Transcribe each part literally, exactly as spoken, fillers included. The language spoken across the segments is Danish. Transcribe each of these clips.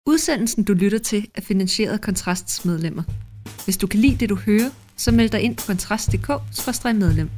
Udsendelsen, du lytter til, er finansieret af Kontrasts medlemmer. Hvis du kan lide det, du hører, så meld dig ind på kontrast punktum d k skråstreg medlem.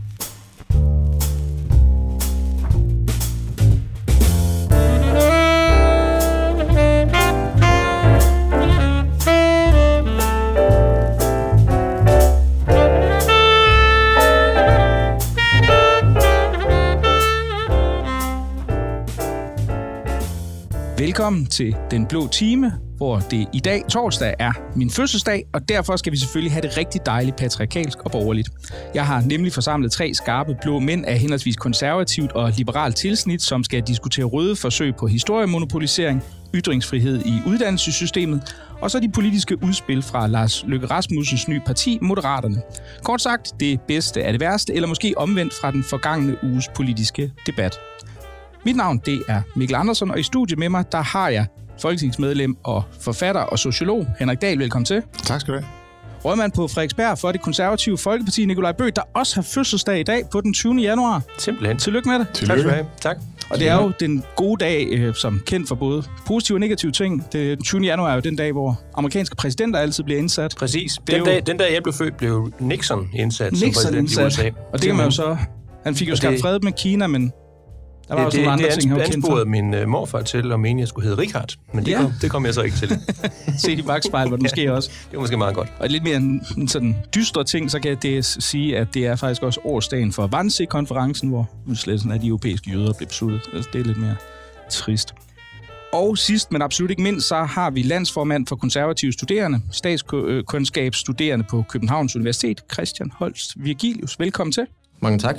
Velkommen til Den Blå Time, hvor det i dag, torsdag, er min fødselsdag, og derfor skal vi selvfølgelig have det rigtig dejligt patriarkalsk og borgerligt. Jeg har nemlig forsamlet tre skarpe blå mænd af henholdsvis konservativt og liberalt tilsnit, som skal diskutere røde forsøg på historiemonopolisering, ytringsfrihed i uddannelsessystemet, og så de politiske udspil fra Lars Løkke Rasmussens nye parti, Moderaterne. Kort sagt, det bedste af det værste, eller måske omvendt fra den forgangne uges politiske debat. Mit navn, det er Mikkel Andersen, og i studiet med mig, der har jeg folketingsmedlem og forfatter og sociolog Henrik Dahl. Velkommen til. Tak skal du have. Rådmand på Frederiksberg for Det Konservative Folkeparti, Nikolaj Bøgh, der også har fødselsdag i dag på den tyvende januar. Simpelthen. Tillykke med det. Tillykke. Tak skal du have. Tak. Og det er jo den gode dag, øh, som kendt for både positive og negative ting. Det, den tyvende januar er jo den dag, hvor amerikanske præsidenter altid bliver indsat. Præcis. Den, jo... dag, den dag, jeg blev født, blev Nixon indsat Nixon som præsident indsat. i U S A. Og det kan man jo så... Han fik jo skabt fred med Kina, men... Der var det, også det, andre det ting, han var kendt for. ansporede min uh, morfar til at mene, at jeg skulle hedde Richard, men det, ja. kom, det kom jeg så ikke til. Se de bagspejl, hvor det måske også. Det var måske meget godt. Og lidt mere en, en sådan dystre ting, så kan det sige, at det er faktisk også årsdagen for Wannsee-konferencen, hvor udslettelsen af de europæiske jøder blev besluttet. Det er lidt mere trist. Og sidst, men absolut ikke mindst, så har vi landsformand for konservative studerende, statskundskabsstuderende på Københavns Universitet, Christian Holst Virgilius. Velkommen til. Mange tak.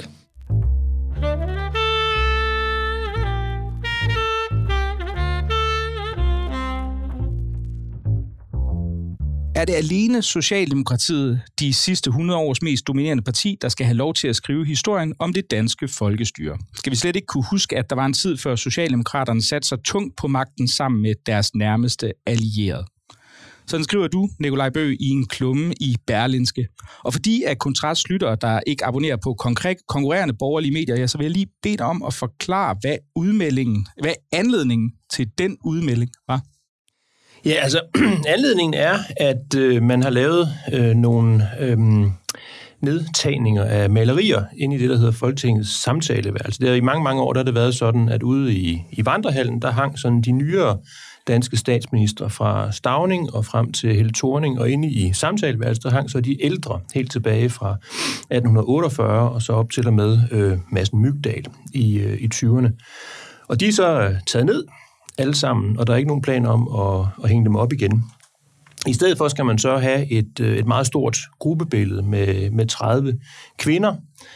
Er det alene Socialdemokratiet, de sidste hundrede års mest dominerende parti, der skal have lov til at skrive historien om det danske folkestyre? Skal vi slet ikke kunne huske, at der var en tid før Socialdemokraterne satte sig tungt på magten sammen med deres nærmeste allierede? Sådan skriver du, Nikolaj Bøgh, i en klumme i Berlingske. Og fordi at Kontrast lyttere, der ikke abonnerer på konkret konkurrerende borgerlige medier, ja, så vil jeg lige bede dig om at forklare, hvad udmeldingen, hvad anledningen til den udmelding var. Ja, altså anledningen er, at øh, man har lavet øh, nogle øh, nedtagninger af malerier inde i det, der hedder Folketingets samtaleværelse. Det er i mange, mange år, der har det været sådan, at ude i, i Vandrehallen, der hang sådan de nyere danske statsministre fra Stauning og frem til Helle Thorning, og inde i samtaleværelset, der hang så de ældre helt tilbage fra atten otteogfyrre og så op til og med øh, Madsen Mygdal i, øh, i tyverne. Og de er så øh, taget ned alle sammen, og der er ikke nogen plan om at, at hænge dem op igen. I stedet for skal man så have et, et meget stort gruppebillede med, med tredive kvinder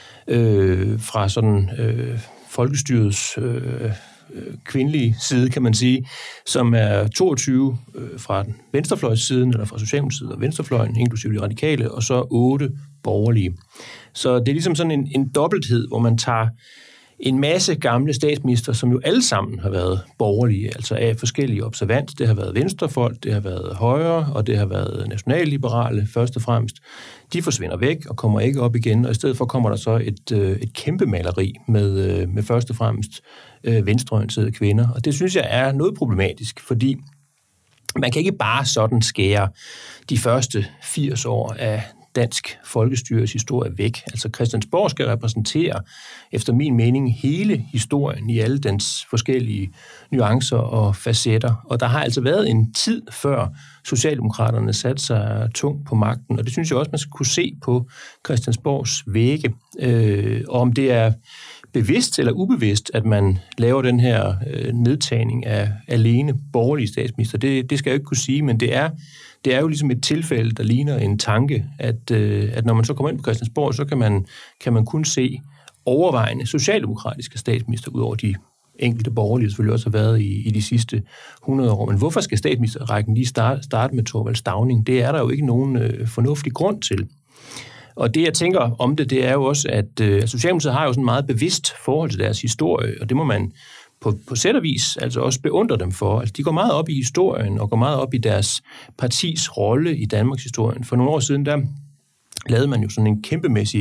øh, fra sådan øh, folkestyrets øh, kvindelige side, kan man sige, som er toogtyve øh, fra den venstrefløjssiden, eller fra Socialdemokratiet og venstrefløjen, inklusive de radikale, og så otte borgerlige. Så det er ligesom sådan en, en dobbelthed, hvor man tager en masse gamle statsminister, som jo alle sammen har været borgerlige, altså af forskellige observans. Det har været venstrefolk, det har været højre, og det har været nationalliberale først og fremmest. De forsvinder væk og kommer ikke op igen, og i stedet for kommer der så et, et kæmpe maleri med, med først og fremmest venstreorienterede kvinder. Og det synes jeg er noget problematisk, fordi man kan ikke bare sådan skære de første firs år af dansk folkestyres historie væk. Altså Christiansborg skal repræsentere, efter min mening, hele historien i alle dens forskellige nuancer og facetter. Og der har altså været en tid før Socialdemokraterne satte sig tungt på magten, og det synes jeg også, man skal kunne se på Christiansborgs vægge. Øh, og om det er bevidst eller ubevidst, at man laver den her øh, nedtagning af alene borgerlige statsminister, det, det skal jeg jo ikke kunne sige, men det er Det er jo ligesom et tilfælde, der ligner en tanke, at, øh, at når man så kommer ind på Christiansborg, så kan man, kan man kun se overvejende socialdemokratiske statsminister, ud over de enkelte borgerlige, selvfølgelig også har været i, i de sidste hundrede år. Men hvorfor skal statsministerrækken lige starte, starte med Thorvald Stauning? Det er der jo ikke nogen øh, fornuftig grund til. Og det, jeg tænker om det, det er jo også, at øh, Socialdemokratiet har jo sådan en meget bevidst forhold til deres historie, og det må man på, på sæt og vis altså også beundre dem for. Altså, de går meget op i historien og går meget op i deres partis rolle i Danmarks historien. For nogle år siden, der lavede man jo sådan en kæmpemæssig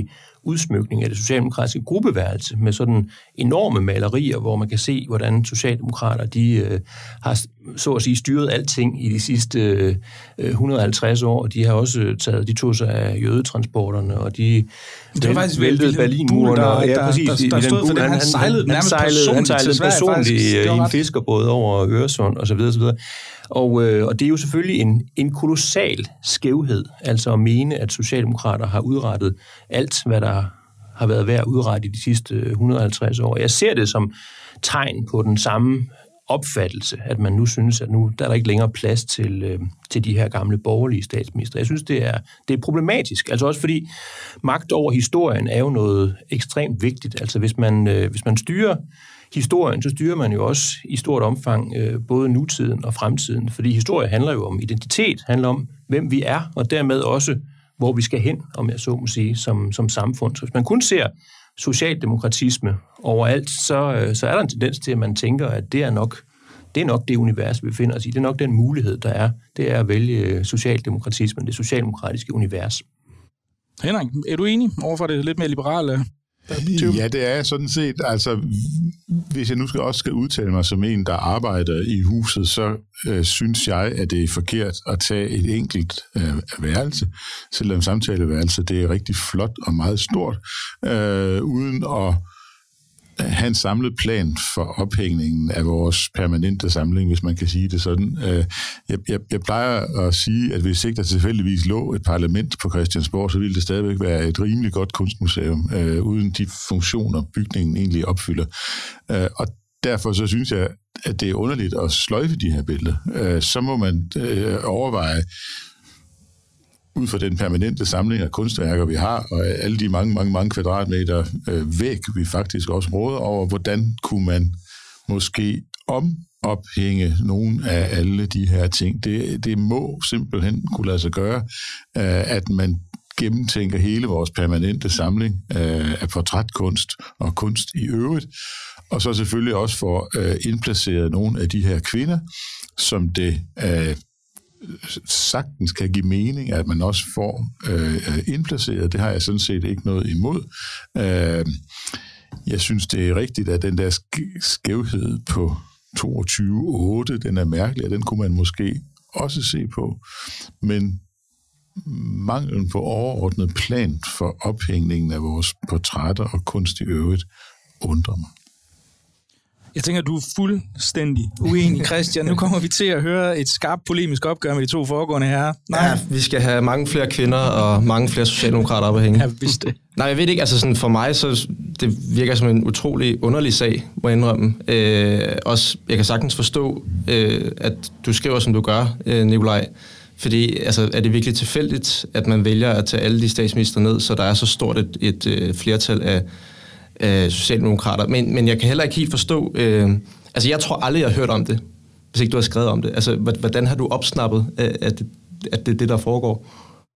udsmykning af det socialdemokratiske gruppeværelse med sådan enorme malerier, hvor man kan se, hvordan socialdemokrater de øh, har så at sige styret alting i de sidste øh, et hundrede og halvtreds år. De har også taget, de tog sig af jødetransporterne, og de det var faktisk væltede Berlinmuren. Der, ja, præcis, der, der, der stod for det, han, han sejlede nærmest personligt, han sejlede personligt i en ret. fiskerbåd over Øresund og så videre, så videre. Og, øh, og det er jo selvfølgelig en, en kolossal skævhed, altså at mene, at socialdemokrater har udrettet alt, hvad der har været værd at udrette i de sidste et hundrede og halvtreds år. Jeg ser det som tegn på den samme opfattelse, at man nu synes, at nu der er der ikke længere plads til, øh, til de her gamle borgerlige statsministre. Jeg synes, det er, det er problematisk. Altså også fordi magt over historien er jo noget ekstremt vigtigt. Altså hvis man, øh, hvis man styrer historien, så styrer man jo også i stort omfang øh, både nutiden og fremtiden. Fordi historie handler jo om identitet, handler om, hvem vi er, og dermed også, hvor vi skal hen, om jeg så må sige, som, som samfund. Så hvis man kun ser socialdemokratisme overalt, så, så er der en tendens til, at man tænker, at det er nok det, er nok det univers, vi befinder os i. Det er nok den mulighed, der er. Det er at vælge socialdemokratismen, det socialdemokratiske univers. Henrik, er du enig overfor det lidt mere liberale? Ja, det er sådan set. Altså, hvis jeg nu skal også skal udtale mig som en, der arbejder i huset, så øh, synes jeg, at det er forkert at tage et enkelt øh, værelse, selvom samtaleværelse det er rigtig flot og meget stort, øh, uden at have en samlet plan for ophængningen af vores permanente samling, hvis man kan sige det sådan. Jeg, jeg, jeg plejer at sige, at hvis ikke der tilfældigvis lå et parlament på Christiansborg, så ville det stadigvæk være et rimelig godt kunstmuseum, øh, uden de funktioner, bygningen egentlig opfylder. Øh, og derfor så synes jeg, at det er underligt at sløjfe de her billeder. Øh, så må man øh, overveje, ud fra den permanente samling af kunstværker, vi har, og alle de mange, mange, mange kvadratmeter øh, væg, vi faktisk også råder over, hvordan kunne man måske omophænge nogle af alle de her ting. Det, det må simpelthen kunne lade sig gøre, øh, at man gennemtænker hele vores permanente samling øh, af portrætkunst og kunst i øvrigt, og så selvfølgelig også får øh, indplaceret nogle af de her kvinder, som det øh, sagtens kan give mening, at man også får øh, indplaceret. Det har jeg sådan set ikke noget imod. Øh, jeg synes, det er rigtigt, at den der skævhed på toogtyve otte, den er mærkelig, og den kunne man måske også se på. Men manglen på overordnet plan for ophængningen af vores portrætter og kunst i øvrigt undrer mig. Jeg tænker, du er fuldstændig uenig, Christian. Nu kommer vi til at høre et skarpt polemisk opgør med de to foregående herrer. Nej. Ja, vi skal have mange flere kvinder og mange flere socialdemokrater op at hænge. Ja, vidst det. Nej, jeg ved ikke, altså sådan for mig, så det virker som en utrolig underlig sag, må jeg indrømme. Øh, også, jeg kan sagtens forstå, øh, at du skriver, som du gør, øh, Nikolaj. Fordi altså, er det virkelig tilfældigt, at man vælger at tage alle de statsminister ned, så der er så stort et, et, et flertal af Øh, socialdemokrater, men, men jeg kan heller ikke helt forstå, øh, altså jeg tror aldrig, jeg har hørt om det, hvis ikke du har skrevet om det. Altså, hvordan har du opsnappet, at det, at det er det, der foregår?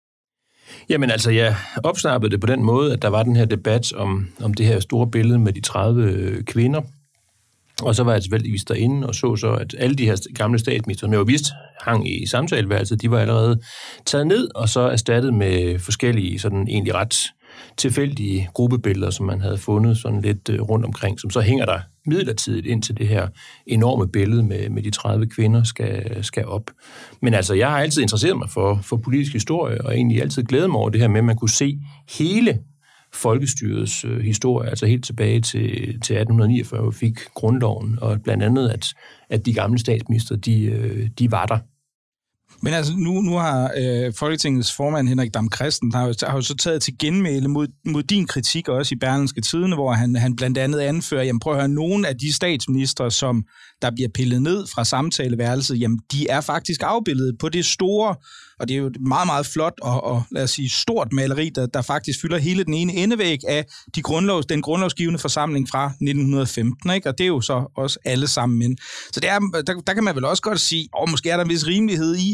Jamen altså, jeg opsnappede det på den måde, at der var den her debat om, om det her store billede med de tredive kvinder, og så var jeg tilfældigvis derinde og så så, at alle de her gamle statsminister, som jeg jo vidste hang i samtaleværelset, de var allerede taget ned, og så erstattet med forskellige sådan egentlig ret tilfældige gruppebilleder, som man havde fundet sådan lidt rundt omkring, som så hænger der midlertidigt indtil det her enorme billede med, med de tredive kvinder skal, skal op. Men altså, jeg har altid interesseret mig for, for politisk historie, og egentlig altid glædet mig over det her med, at man kunne se hele folkestyrets øh, historie, altså helt tilbage til, til atten niogfyrre, hvor vi fik grundloven, og blandt andet, at, at de gamle statsminister, de, øh, de var der. Men altså, nu, nu har øh, Folketingets formand Henrik Dam Kristensen har, har jo så taget til genmæle mod, mod din kritik også i Berlingske Tidende, hvor han, han blandt andet anfører, jamen prøv at høre, nogle af de statsministre, som der bliver pillet ned fra samtaleværelset, jamen de er faktisk afbildet på det store, og det er jo et meget, meget flot og, og lad os sige, stort maleri, der, der faktisk fylder hele den ene endevæg af de grundlovs, den grundlovsgivende forsamling fra nitten femten, ikke? Og det er jo så også alle sammen mænd. Så det er, der, der kan man vel også godt sige, og måske er der en vis rimelighed i,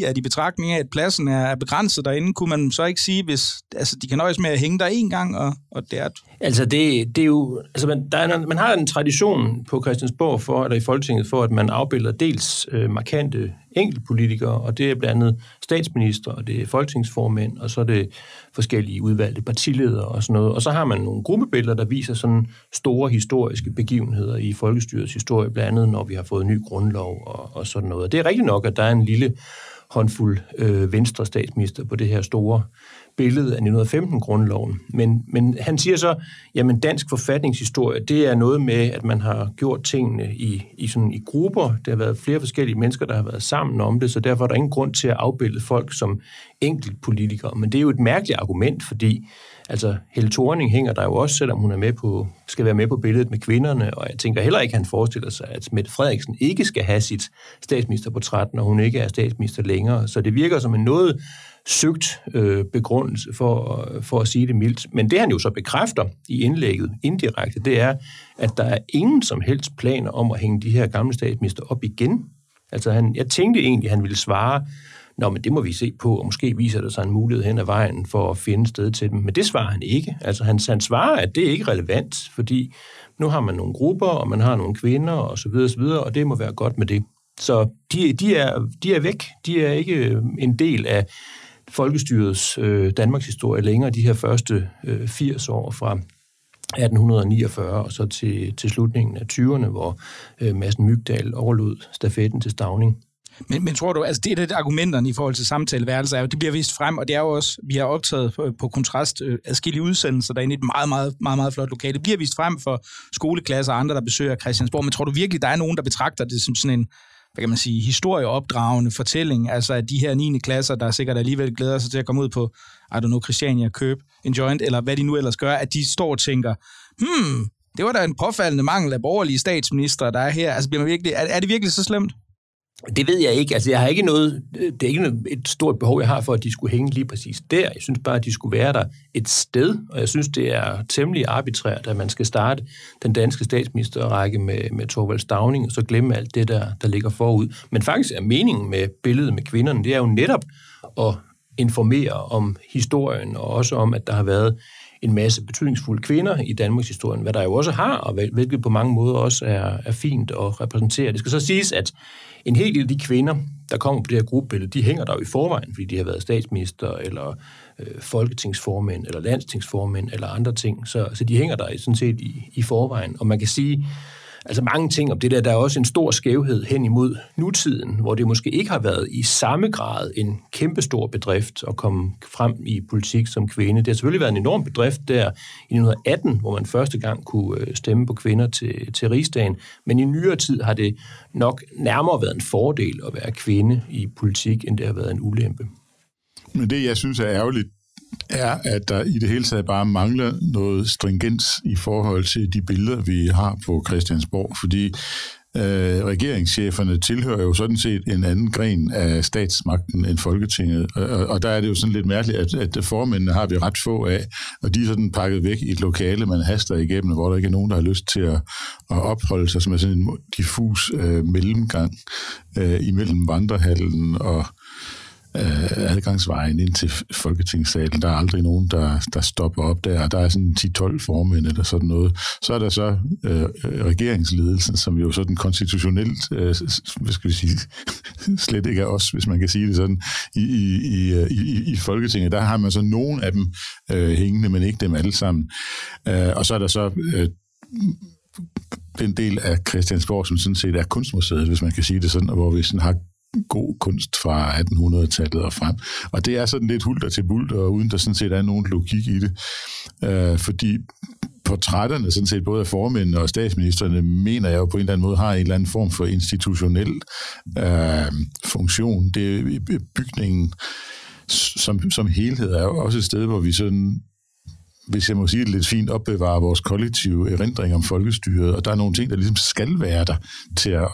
fordi, at i betragtning af, at pladsen er begrænset derinde, kunne man så ikke sige, hvis altså, de kan nøjes med at hænge der en gang, og, og det er... Altså, det, det er jo... Altså, man, der er, man har en tradition på Christiansborg for, eller i Folketinget for, at man afbilder dels øh, markante enkeltpolitikere, og det er blandt andet statsminister, og det er folketingsformænd, og så er det forskellige udvalgte partiledere og sådan noget. Og så har man nogle gruppebilleder, der viser sådan store historiske begivenheder i folkestyrets historie, blandt andet når vi har fået ny grundlov og, og sådan noget. Og det er rigtigt nok, at der er en lille håndfuld øh, venstre statsminister på det her store billede af nitten femten-grundloven. Men, men han siger så, jamen dansk forfatningshistorie, det er noget med, at man har gjort tingene i, i, sådan, i grupper. Der har været flere forskellige mennesker, der har været sammen om det, så derfor er der ingen grund til at afbilde folk som enkeltpolitikere. Men det er jo et mærkeligt argument, fordi altså Helle Thorning hænger der jo også, selvom hun er med på, skal være med på billedet med kvinderne, og jeg tænker heller ikke, at han forestiller sig, at Mette Frederiksen ikke skal have sit statsministerportræt, når hun ikke er statsminister længere. Så det virker som en noget søgt øh, begrundelse for, for at sige det mildt. Men det han jo så bekræfter i indlægget indirekte, det er, at der er ingen som helst planer om at hænge de her gamle statsminister op igen. Altså han, jeg tænkte egentlig, at han ville svare, nå, men det må vi se på, og måske viser der sig en mulighed hen ad vejen for at finde sted til dem. Men det svarer han ikke. Altså han, han svarer, at det er ikke relevant, fordi nu har man nogle grupper, og man har nogle kvinder, og så videre, og så videre, og det må være godt med det. Så de, de, er, de er væk. De er ikke en del af folkestyrets øh, Danmarks historie længere, de her første øh, firs år fra atten niogfyrre og så til, til slutningen af tyverne, hvor øh, Madsen Mygdal overlod stafetten til Stauning. Men, men tror du, altså det er det argumenterne i forhold til samtaleværelser, er jo, det bliver vist frem, og det er jo også, vi har optaget på, på kontrast øh, adskillige udsendelser derinde i et meget, meget, meget, meget flot lokale. Det bliver vist frem for skoleklasser og andre, der besøger Christiansborg, men tror du virkelig, der er nogen, der betragter det som sådan en, hvad kan man sige, historieopdragende fortælling, altså at de her niende klasser, der sikkert alligevel glæder sig til at komme ud på, I don't know, Christiania, købe en joint, eller hvad de nu ellers gør, at de står og tænker, hmm, det var da en påfaldende mangel af borgerlige statsminister, der er her. Altså, bliver man virkelig, er, er det virkelig så slemt? Det ved jeg ikke. Altså, jeg har ikke noget, det er ikke et stort behov, jeg har for, at de skulle hænge lige præcis der. Jeg synes bare, at de skulle være der et sted, og jeg synes, det er temmelig arbitrært, at man skal starte den danske statsministerrække med, med Thorvald Stauning, og så glemme alt det, der, der ligger forud. Men faktisk er meningen med billedet med kvinderne, det er jo netop at informere om historien, og også om, at der har været en masse betydningsfulde kvinder i Danmarks historien, hvad der jo også har, og hvilket på mange måder også er, er fint at repræsentere. Det skal så siges, at en hel del af de kvinder, der kommer på det her gruppebillede, de hænger der jo i forvejen, fordi de har været statsminister, eller øh, folketingsformænd, eller landstingsformænd, eller andre ting. Så, så de hænger der sådan set i, i forvejen. Og man kan sige, altså mange ting om det der, der er også en stor skævhed hen imod nutiden, hvor det måske ikke har været i samme grad en kæmpestor bedrift at komme frem i politik som kvinde. Det har selvfølgelig været en enorm bedrift der i nitten atten, hvor man første gang kunne stemme på kvinder til, til rigsdagen, men i nyere tid har det nok nærmere været en fordel at være kvinde i politik, end det har været en ulempe. Men det, jeg synes er ærgerligt, er, at der i det hele taget bare mangler noget stringens i forhold til de billeder, vi har på Christiansborg, fordi øh, regeringscheferne tilhører jo sådan set en anden gren af statsmagten end Folketinget, og, og der er det jo sådan lidt mærkeligt, at, at formændene har vi ret få af, og de er sådan pakket væk i et lokale, man haster igennem, hvor der ikke er nogen, der har lyst til at, at opholde sig, som er sådan en diffus øh, mellemgang øh, imellem vandrehallen og adgangsvejen ind til Folketingssalen. Der er aldrig nogen, der, der stopper op der. Der er sådan ti tolv formænd eller sådan noget. Så er der så øh, regeringsledelsen, som jo sådan konstitutionelt, øh, hvad skal vi sige, slet ikke er os, hvis man kan sige det sådan, i, i, i, i Folketinget. Der har man så nogen af dem øh, hængende, men ikke dem alle sammen. Øh, og så er der så øh, den del af Christiansborg, som sådan set er kunstmuseet, hvis man kan sige det sådan, hvor vi sådan har god kunst fra attenhundredetallet og frem. Og det er sådan lidt hulter til bulter, og uden der sådan set er nogen logik i det. Øh, fordi portrætterne, sådan set både af formændene og statsministerne, mener jeg jo på en eller anden måde har en eller anden form for institutionel øh, funktion. Det bygningen som, som helhed er jo også et sted, hvor vi sådan, hvis jeg må sige det lidt fint, opbevarer vores kollektive erindring om folkestyret, og der er nogle ting, der ligesom skal være der til at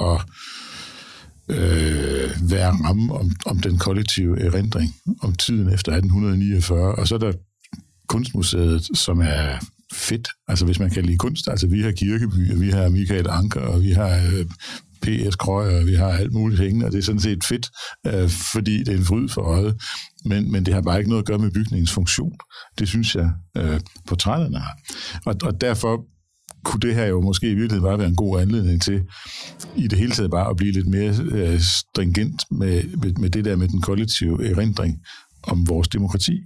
Øh, være ramme om, om den kollektive erindring om tiden efter atten niogfyrre, og så er der Kunstmuseet, som er fedt. Altså hvis man kan lide kunst, altså vi har Kirkeby, og vi har Michael Anker, og vi har øh, P S-krøjer, vi har alt muligt hængende, og det er sådan set fedt, øh, fordi det er en fryd for øjet. Men, men det har bare ikke noget at gøre med bygningens funktion. Det synes jeg, øh, portrætterne har. Og, og derfor kunne det her jo måske i virkeligheden bare være en god anledning til, i det hele taget bare at blive lidt mere øh, stringent med, med, med det der med den kollektive erindring om vores demokrati.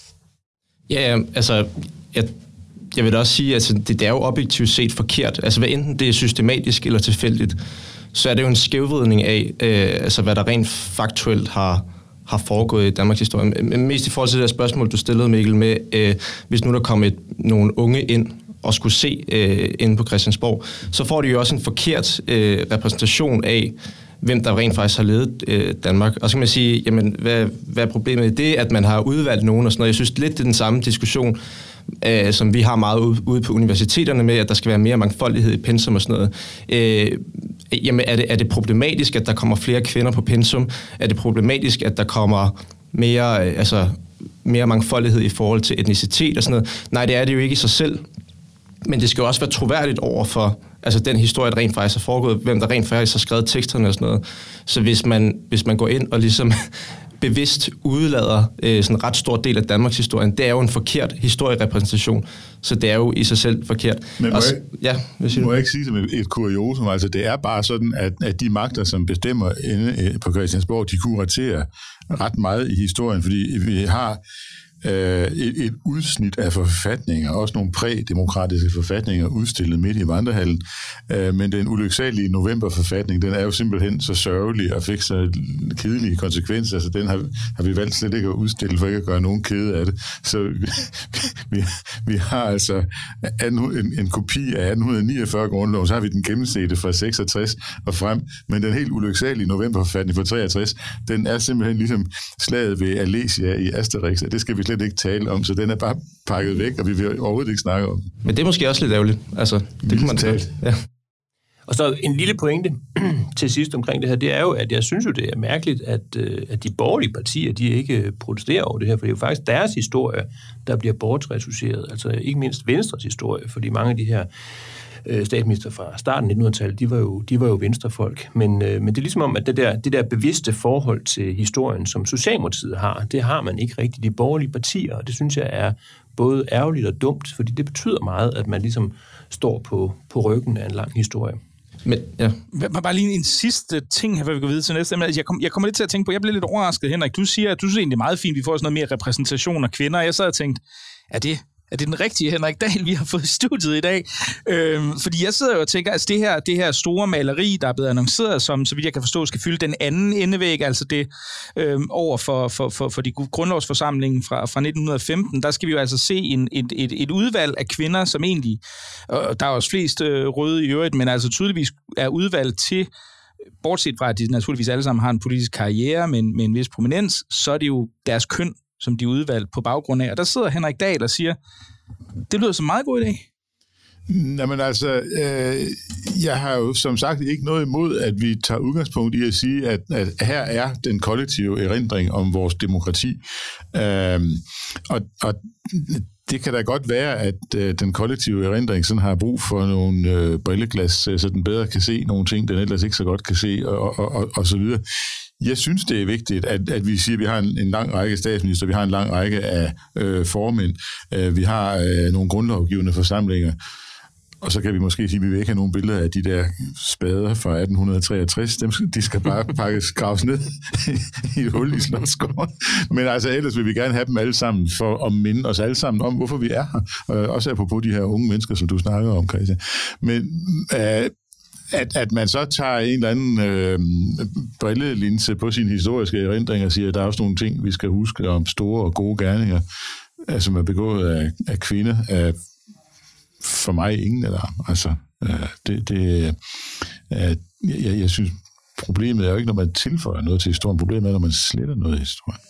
Ja, altså, jeg, jeg vil da også sige, at altså, det, det er jo objektivt set forkert. Altså, hvad enten det er systematisk eller tilfældigt, så er det jo en skævvridning af, øh, altså, hvad der rent faktuelt har, har foregået i Danmarks historie. Men mest i forhold til det der spørgsmål, du stillede, Mikkel, med, øh, hvis nu der kom et, nogle unge ind og skulle se øh, inde på Christiansborg, så får de jo også en forkert øh, repræsentation af, hvem der rent faktisk har ledet øh, Danmark. Og så kan man sige, jamen, hvad, hvad er problemet i det, at man har udvalgt nogen og sådan noget? Jeg synes lidt, det er den samme diskussion, øh, som vi har meget ude, ude på universiteterne med, at der skal være mere mangfoldighed i pensum og sådan noget. Øh, jamen, er det, er det problematisk, at der kommer flere kvinder på pensum? Er det problematisk, at der kommer mere, øh, altså, mere mangfoldighed i forhold til etnicitet og sådan noget? Nej, det er det jo ikke i sig selv. Men det skal jo også være troværdigt over for altså den historie, der rent faktisk er foregået, hvem der rent faktisk har skrevet teksterne og sådan noget. Så hvis man, hvis man går ind og ligesom bevidst udlader øh, sådan en ret stor del af Danmarks historien, det er jo en forkert historierepræsentation, så det er jo i sig selv forkert. Men må, også, jeg, ja, må må jeg ikke sige som et, et kuriosum, altså det er bare sådan, at, at de magter, som bestemmer inde på Christiansborg, de kuraterer ret meget i historien, fordi vi har Et, et udsnit af forfatninger, også nogle prædemokratiske forfatninger udstillet midt i Vandrehallen, men den ulyksalige novemberforfatning, den er jo simpelthen så sørgelig og fik så kedelige konsekvenser, så den har, har vi valgt slet ikke at udstille, for ikke at gøre nogen kede af det. Så vi, vi har altså en, en kopi af atten niogfyrre grundloven, så har vi den gennemsnitlige fra seksogtres og frem, men den helt ulyksalige novemberforfatning fra treogtres, den er simpelthen ligesom slaget ved Alesia i Asterix, og det skal vi slet ikke tale om, så den er bare pakket væk, og vi vil overhovedet ikke snakke om. Men det er måske også lidt ærgerligt. Altså, det kunne man tale. Ja. Og så en lille pointe til sidst omkring det her, det er jo, at jeg synes jo, det er mærkeligt, at, at de borgerlige partier, de ikke protesterer over det her, for det er jo faktisk deres historie, der bliver bortretuseret. Altså ikke mindst Venstres historie, fordi mange af de her statsminister fra starten af nitten hundrede-tallet, de var jo, de var jo venstrefolk. Men, øh, men det er ligesom om, at det der, det der bevidste forhold til historien, som Socialdemokratiet har, det har man ikke rigtigt de borgerlige partier, og det synes jeg er både ærgerligt og dumt, fordi det betyder meget, at man ligesom står på, på ryggen af en lang historie. Men, ja. Bare lige en sidste ting her, før vi går videre til næste. Jeg, kom, jeg kommer lidt til at tænke på, jeg blev lidt overrasket, Henrik. Du siger, at du synes egentlig det er meget fint, vi får sådan noget mere repræsentation af kvinder. Jeg sad og tænkte, er det... Er det den rigtige Henrik Dahl, vi har fået i studiet i dag? Øhm, fordi jeg sidder jo og tænker, altså det her, det her store maleri, der er blevet annonceret, som, så vidt jeg kan forstå, skal fylde den anden endevæg, altså det øhm, over for, for, for, for de grundlovsforsamlingen fra, fra nitten femten, der skal vi jo altså se en, et, et, et udvalg af kvinder, som egentlig, og der er også flest øh, røde i øvrigt, men altså tydeligvis er udvalgt til, bortset fra, at de naturligvis alle sammen har en politisk karriere med, med en vis prominens, så er det jo deres køn, som de er udvalgt på baggrund af. Og der sidder Henrik Dahl og siger, det lyder som en meget god idé. Jamen altså, øh, jeg har jo som sagt ikke noget imod, at vi tager udgangspunkt i at sige, at, at her er den kollektive erindring om vores demokrati. Øh, og, og det kan da godt være, at øh, den kollektive erindring sådan har brug for nogle øh, brilleglas, så den bedre kan se nogle ting, den ellers ikke så godt kan se, og, og, og, og så videre. Jeg synes, det er vigtigt, at, at vi siger, at vi har en, en lang række statsminister, vi har en lang række af øh, formænd, øh, vi har øh, nogle grundlovgivende forsamlinger, og så kan vi måske sige, at vi vil ikke have nogle billeder af de der spader fra atten treogtres. Dem, de skal bare pakkes, graves ned i et hul i Slotsgården. Men altså, ellers vil vi gerne have dem alle sammen, for at minde os alle sammen om, hvorfor vi er her. Øh, også apropos de her unge mennesker, som du snakker om, Christian. Men øh, At, at man så tager en eller anden øh, brillelinse på sin historiske erindring og siger, at der er også nogle ting, vi skal huske om store og gode gerninger, øh, som er begået af, af kvinder, af for mig ingen eller altså øh, det, det øh, jeg, jeg synes, problemet er jo ikke, når man tilføjer noget til historien. Problemet er, når man sletter noget i historien.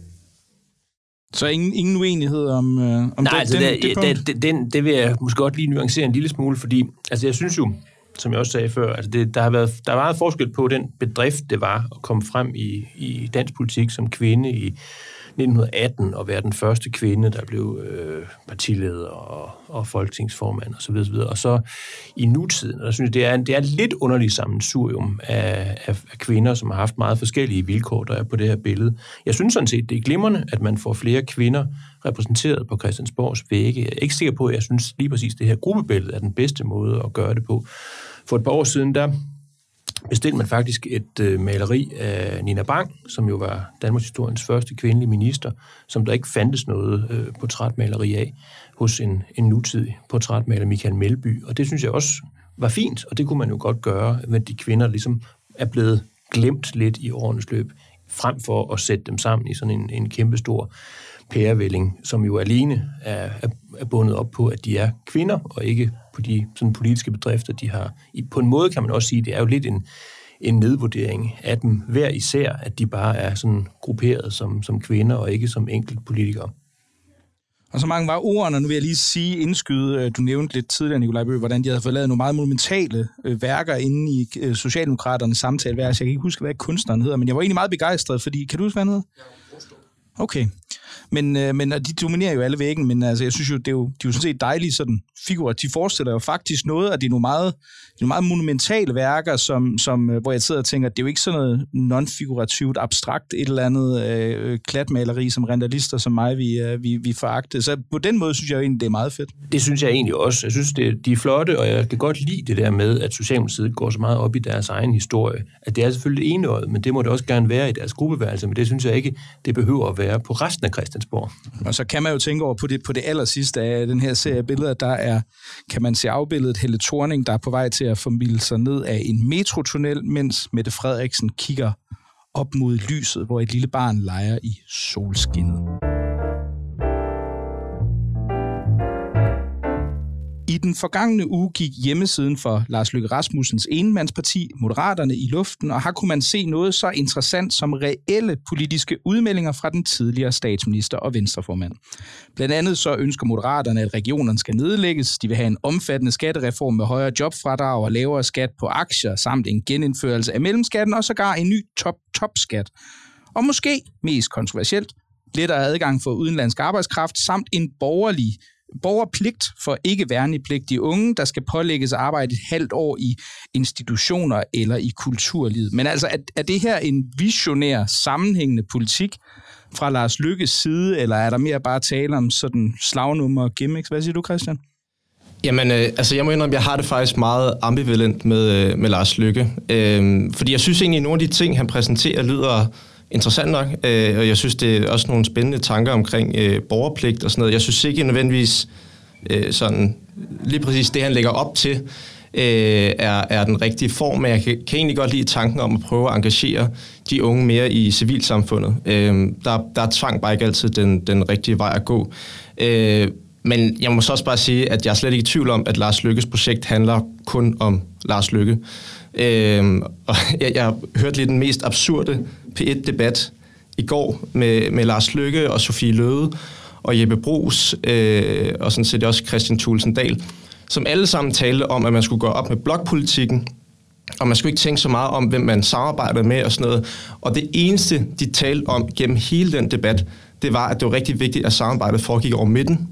Så ingen, ingen uenighed om, øh, om Nej, den, altså, den, det, det punkt? Det, den, det vil jeg måske godt lige nuancere en lille smule, fordi altså, jeg synes jo, som jeg også sagde før, altså det, der har været der har været forskel på den bedrift, det var at komme frem i, i dansk politik som kvinde i nitten atten og være den første kvinde, der blev øh, partileder og, og folketingsformand og så videre, så videre. Og så i nutiden, og der synes jeg, det er, det er et lidt underligt sammensurium af, af, af kvinder, som har haft meget forskellige vilkår, der er på det her billede. Jeg synes sådan set, det er glimrende, at man får flere kvinder repræsenteret på Christiansborgs vægge. Jeg er ikke sikker på, at jeg synes lige præcis, det her gruppebillede er den bedste måde at gøre det på. For et par år siden, der bestilte man faktisk et øh, maleri af Nina Bang, som jo var Danmarks historiens første kvindelige minister, som der ikke fandtes noget øh, portrætmaleri af hos en, en nutidig portrætmaler, Michael Melby. Og det synes jeg også var fint, og det kunne man jo godt gøre, med de kvinder, der ligesom er blevet glemt lidt i årenes løb, frem for at sætte dem sammen i sådan en, en kæmpestor pærevælling, som jo alene er, er, er bundet op på, at de er kvinder, og ikke på de sådan politiske bedrifter, de har. På en måde kan man også sige, at det er jo lidt en, en nedvurdering af dem hver især, at de bare er sådan grupperet som, som kvinder, og ikke som enkelt politikere. Og så mange var ordene, nu vil jeg lige sige, indskyde, du nævnte lidt tidligere, Nikolaj Bøgh, hvordan de havde fået lavet nogle meget monumentale øh, værker inde i øh, Socialdemokraternes samtaleværelse. Jeg kan ikke huske, hvad kunstneren hedder, men jeg var egentlig meget begejstret, fordi, kan du huske, hvad han hedder? Okay. Men, øh, men de dominerer jo alle væggen, men altså, jeg synes jo, det er jo, de er jo sådan set dejlige sådan, figurer. De forestiller jo faktisk noget, og det er nogle meget, nogle meget monumentale værker, som, som, hvor jeg sidder og tænker, at det er jo ikke sådan noget non-figurativt, abstrakt, et eller andet øh, klatmaleri, som rentalister som mig, vi, øh, vi, vi foragte. Så på den måde synes jeg jo egentlig, det er meget fedt. Det synes jeg egentlig også. Jeg synes, det, de er flotte, og jeg kan godt lide det der med, at Socialdemokratiet går så meget op i deres egen historie. At det er selvfølgelig enøjet, men det må det også gerne være i deres gruppeværelse, men det synes jeg ikke, det behøver at være på resten af Christiansborg. Og så kan man jo tænke over på det, på det allersidste af den her serie billeder, der er, kan man se afbilledet Helle Thorning, der er på vej til at formidle sig ned af en metrotunnel, mens Mette Frederiksen kigger op mod lyset, hvor et lille barn leger i solskinnet. I den forgangne uge gik hjemmesiden for Lars Løkke Rasmussens enmandsparti, Moderaterne, i luften, og her kunne man se noget så interessant som reelle politiske udmeldinger fra den tidligere statsminister og venstreformand. Blandt andet så ønsker Moderaterne, at regionerne skal nedlægges. De vil have en omfattende skattereform med højere jobfradrag og lavere skat på aktier, samt en genindførelse af mellemskatten og sågar en ny top-top-skat. Og måske mest kontroversielt, lettere adgang for udenlandsk arbejdskraft, samt en borgerlig borgerpligt for ikke værnepligtige unge, der skal pålægges at arbejde et halvt år i institutioner eller i kulturlivet. Men altså, er, er det her en visionær, sammenhængende politik fra Lars Løkkes side, eller er der mere bare tale om sådan slagnummer og gimmicks? Hvad siger du, Christian? Jamen, øh, altså jeg må indrømme, jeg har det faktisk meget ambivalent med, øh, med Lars Løkke. Øh, fordi jeg synes egentlig, at nogle af de ting, han præsenterer, lyder interessant nok, øh, og jeg synes, det er også nogle spændende tanker omkring øh, borgerpligt og sådan noget. Jeg synes ikke nødvendigvis øh, sådan, lige præcis det, han lægger op til, øh, er, er den rigtige form, men jeg kan, kan egentlig godt lide tanken om at prøve at engagere de unge mere i civilsamfundet. Øh, der, der er tvang bare ikke altid den, den rigtige vej at gå. Øh, men jeg må så også bare sige, at jeg er slet ikke i tvivl om, at Lars Løkkes projekt handler kun om Lars Løkke. Øh, og jeg, jeg hørte lidt den mest absurde P et-debat i går med, med Lars Løkke og Sofie Løde og Jeppe Bruus øh, og sådan set også Christian Thulesen Dahl, som alle sammen talte om, at man skulle gå op med blokpolitikken, og man skulle ikke tænke så meget om, hvem man samarbejdede med og sådan noget. Og det eneste, de talte om gennem hele den debat, det var, at det var rigtig vigtigt, at samarbejdet foregik over midten,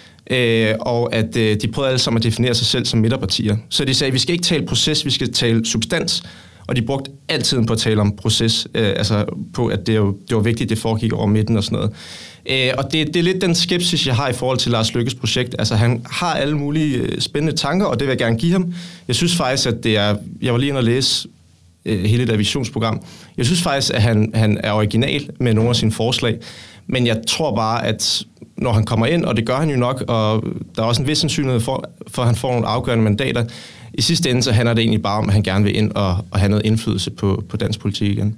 øh, og at øh, de prøvede alle sammen at definere sig selv som midterpartier. Så de sagde, at vi skal ikke tale proces, vi skal tale substans. Og de brugte altid på at tale om proces, øh, altså på, at det, jo, det var vigtigt, at det foregik over midten og sådan noget. Øh, og det, det er lidt den skepsis, jeg har i forhold til Lars Løkkes projekt. Altså, han har alle mulige øh, spændende tanker, og det vil jeg gerne give ham. Jeg synes faktisk, at det er... Jeg var lige inde og læse øh, hele det visionsprogram. Jeg synes faktisk, at han, han er original med nogle af sine forslag. Men jeg tror bare, at når han kommer ind, og det gør han jo nok, og der er også en vis sandsynlighed for, for at han får nogle afgørende mandater, i sidste ende så handler det egentlig bare om, at han gerne vil ind og, og have noget indflydelse på, på dansk politik igen.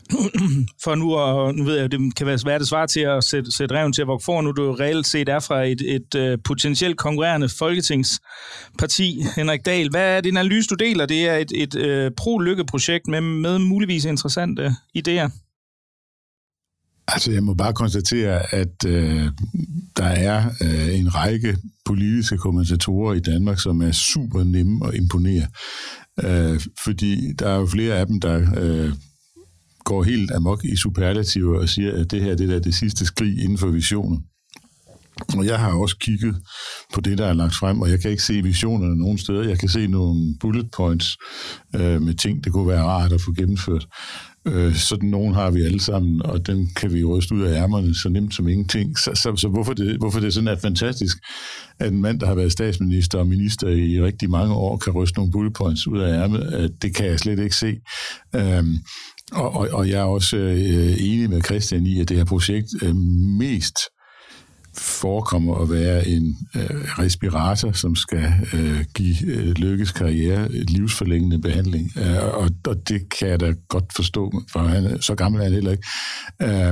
For nu, og nu ved jeg, det kan være svært at svare til at sætte, sætte reven til at vokse for, nu du reelt set er fra et, et, et potentielt konkurrerende folketingsparti. Henrik Dahl, hvad er din analyse, du deler? Det er et, et, et pro-lykke-projekt med, med muligvis interessante idéer. Altså, jeg må bare konstatere, at øh, der er øh, en række politiske kommentatorer i Danmark, som er super nemme at imponere. Øh, fordi der er jo flere af dem, der øh, går helt amok i superlativer og siger, at det her det er det sidste skrig inden for visioner. Og jeg har også kigget på det, der er lagt frem, og jeg kan ikke se visionerne nogen steder. Jeg kan se nogle bullet points øh, med ting, det kunne være rart at få gennemført. Øh, sådan nogen har vi alle sammen, og dem kan vi ryste ud af ærmerne så nemt som ingenting. Så, så, så hvorfor, det, hvorfor det sådan er fantastisk, at en mand, der har været statsminister og minister i rigtig mange år, kan ryste nogle bullet points ud af ærmet, det kan jeg slet ikke se. Øh, og, og, og jeg er også øh, enig med Christian i, at det her projekt øh, mest forekommer at være en øh, respirator, som skal øh, give øh, Løkkes karriere livsforlængende behandling. Øh, og, og det kan jeg da godt forstå, for han, så gammel er han heller ikke. Øh,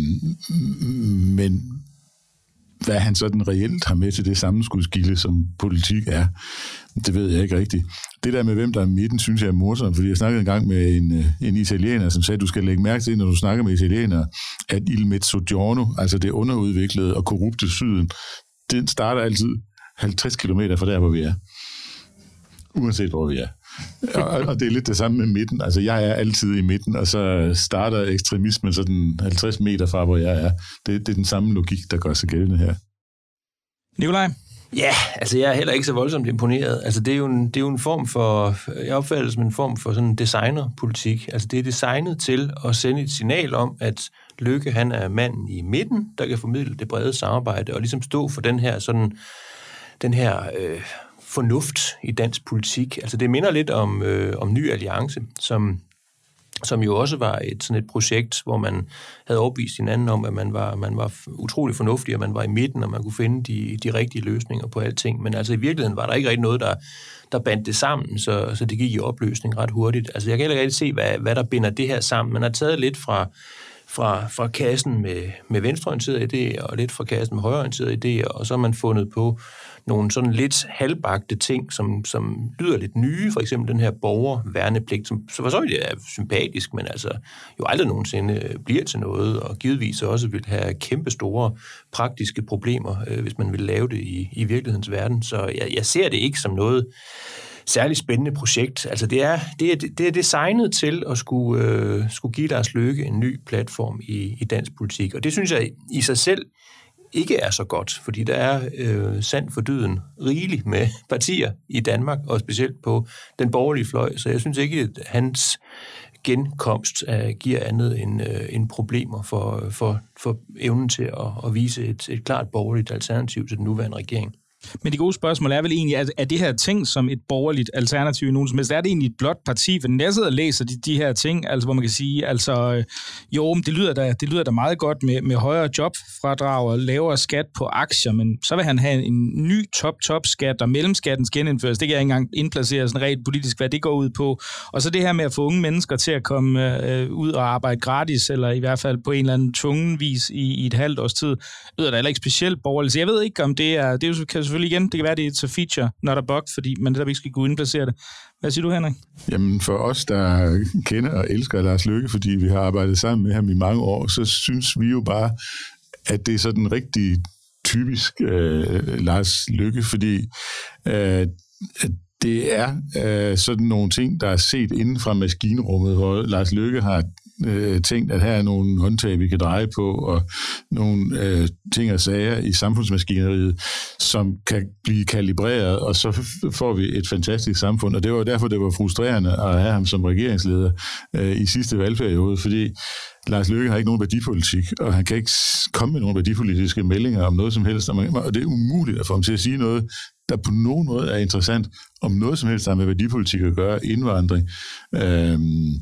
men hvad han sådan reelt har med til det sammenskudskilde, som politik er, det ved jeg ikke rigtigt. Det der med, hvem der er midten, synes jeg er morsomt, fordi jeg snakkede engang med en, en italiener, som sagde, at du skal lægge mærke til, når du snakker med italienere, at il mezzogiorno, altså det underudviklede og korrupte syden, den starter altid halvtreds kilometer fra der, hvor vi er. Uanset hvor vi er. Og, og det er lidt det samme med midten. Altså jeg er altid i midten, og så starter ekstremismen sådan halvtreds meter fra, hvor jeg er. Det, det er den samme logik, der gør sig gældende her. Nikolaj? Ja, altså jeg er heller ikke så voldsomt imponeret. Altså det er jo en, det er jo en form for, jeg opfatter det som en form for sådan designerpolitik. Altså det er designet til at sende et signal om, at Løkke, han er manden i midten, der kan formidle det brede samarbejde, og ligesom stå for den her sådan, den her øh, fornuft i dansk politik. Altså det minder lidt om, øh, om Ny Alliance, som, som jo også var et, sådan et projekt, hvor man havde overbevist hinanden om, at man var, man var utrolig fornuftig, og man var i midten, og man kunne finde de, de rigtige løsninger på alting. Men altså i virkeligheden var der ikke rigtig noget, der, der bandt det sammen, så, så det gik i opløsning ret hurtigt. Altså jeg kan heller ikke se, hvad, hvad der binder det her sammen. Man har taget lidt fra Fra, fra kassen med, med venstreorienterede idéer, og lidt fra kassen med højreorienterede idéer, og så har man fundet på nogle sådan lidt halvbagte ting, som, som lyder lidt nye, for eksempel den her borgerværnepligt, som så for så vidt er sympatisk, men altså jo aldrig nogensinde bliver til noget, og givetvis også vil have kæmpe store praktiske problemer, øh, hvis man vil lave det i, i virkelighedens verden. Så jeg, jeg ser det ikke som noget særligt spændende projekt. Altså det er, det er, det er designet til at skulle, øh, skulle give Lars Løkke en ny platform i, i dansk politik. Og det synes jeg i sig selv ikke er så godt, fordi der er øh, sandt for dyden rigeligt med partier i Danmark, og specielt på den borgerlige fløj. Så jeg synes ikke, at hans genkomst øh, giver andet end, øh, end problemer for, for, for evnen til at, at vise et, et klart borgerligt alternativ til den nuværende regering. Men det gode spørgsmål er vel egentlig, at er det her ting som et borgerligt alternativ i nogen som helst? Er det egentlig et blåt parti? For når jeg sidder og læser de, de her ting, altså hvor man kan sige, altså jo, det lyder da, det lyder da meget godt med, med højere jobfradrag og lavere skat på aktier, men så vil han have en ny top-top-skat, og mellemskatten skal genindføres. Det kan jeg ikke engang indplacere sådan rent politisk, hvad det går ud på. Og så det her med at få unge mennesker til at komme øh, ud og arbejde gratis, eller i hvert fald på en eller anden tvungen vis i, i et halvt års tid, lyder da heller ikke specielt borgerligt. Så jeg ved ikke, om det er, det er jo kan selvfølgelig igen, det kan være, det er et feature, not a bug, fordi man netop ikke skal gå indplacere det. Hvad siger du, Henrik? Jamen for os, der kender og elsker Lars Løkke, fordi vi har arbejdet sammen med ham i mange år, så synes vi jo bare, at det er sådan rigtig typisk øh, Lars Løkke, fordi øh, det er øh, sådan nogle ting, der er set inden fra maskinrummet, hvor Lars Løkke har øh, tænkt, at her er nogle håndtag, vi kan dreje på, og nogle øh, ting og sager i samfundsmaskineriet, som kan blive kalibreret, og så får vi et fantastisk samfund. Og det var derfor, det var frustrerende at have ham som regeringsleder øh, i sidste valgperiode, fordi Lars Løkke har ikke nogen værdipolitik, og han kan ikke komme med nogle værdipolitiske meldinger om noget som helst, og det er umuligt at få ham til at sige noget, der på nogen måde er interessant, om noget som helst, der har med værdipolitik at gøre, indvandring, øh,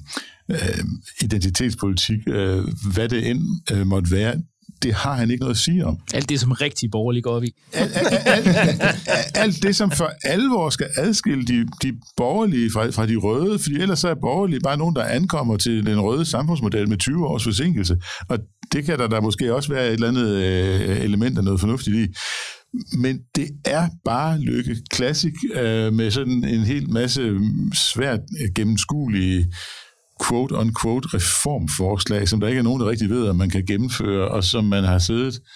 øh, identitetspolitik, øh, hvad det end øh, måtte være, det har han ikke noget at sige om. Alt det, som rigtig borgerlig går op i. Alt, alt, alt, alt det, som for alvor skal adskille de, de borgerlige fra, fra de røde, fordi ellers så er borgerlige bare nogen, der ankommer til den røde samfundsmodel med tyve års forsinkelse. Og det kan der, der måske også være et eller andet øh, element af noget fornuftigt i. Men det er bare Løkke Classic øh, med sådan en hel masse svært gennemskuelige quote-unquote reformforslag, som der ikke er nogen, der rigtig ved, om man kan gennemføre, og som man har siddet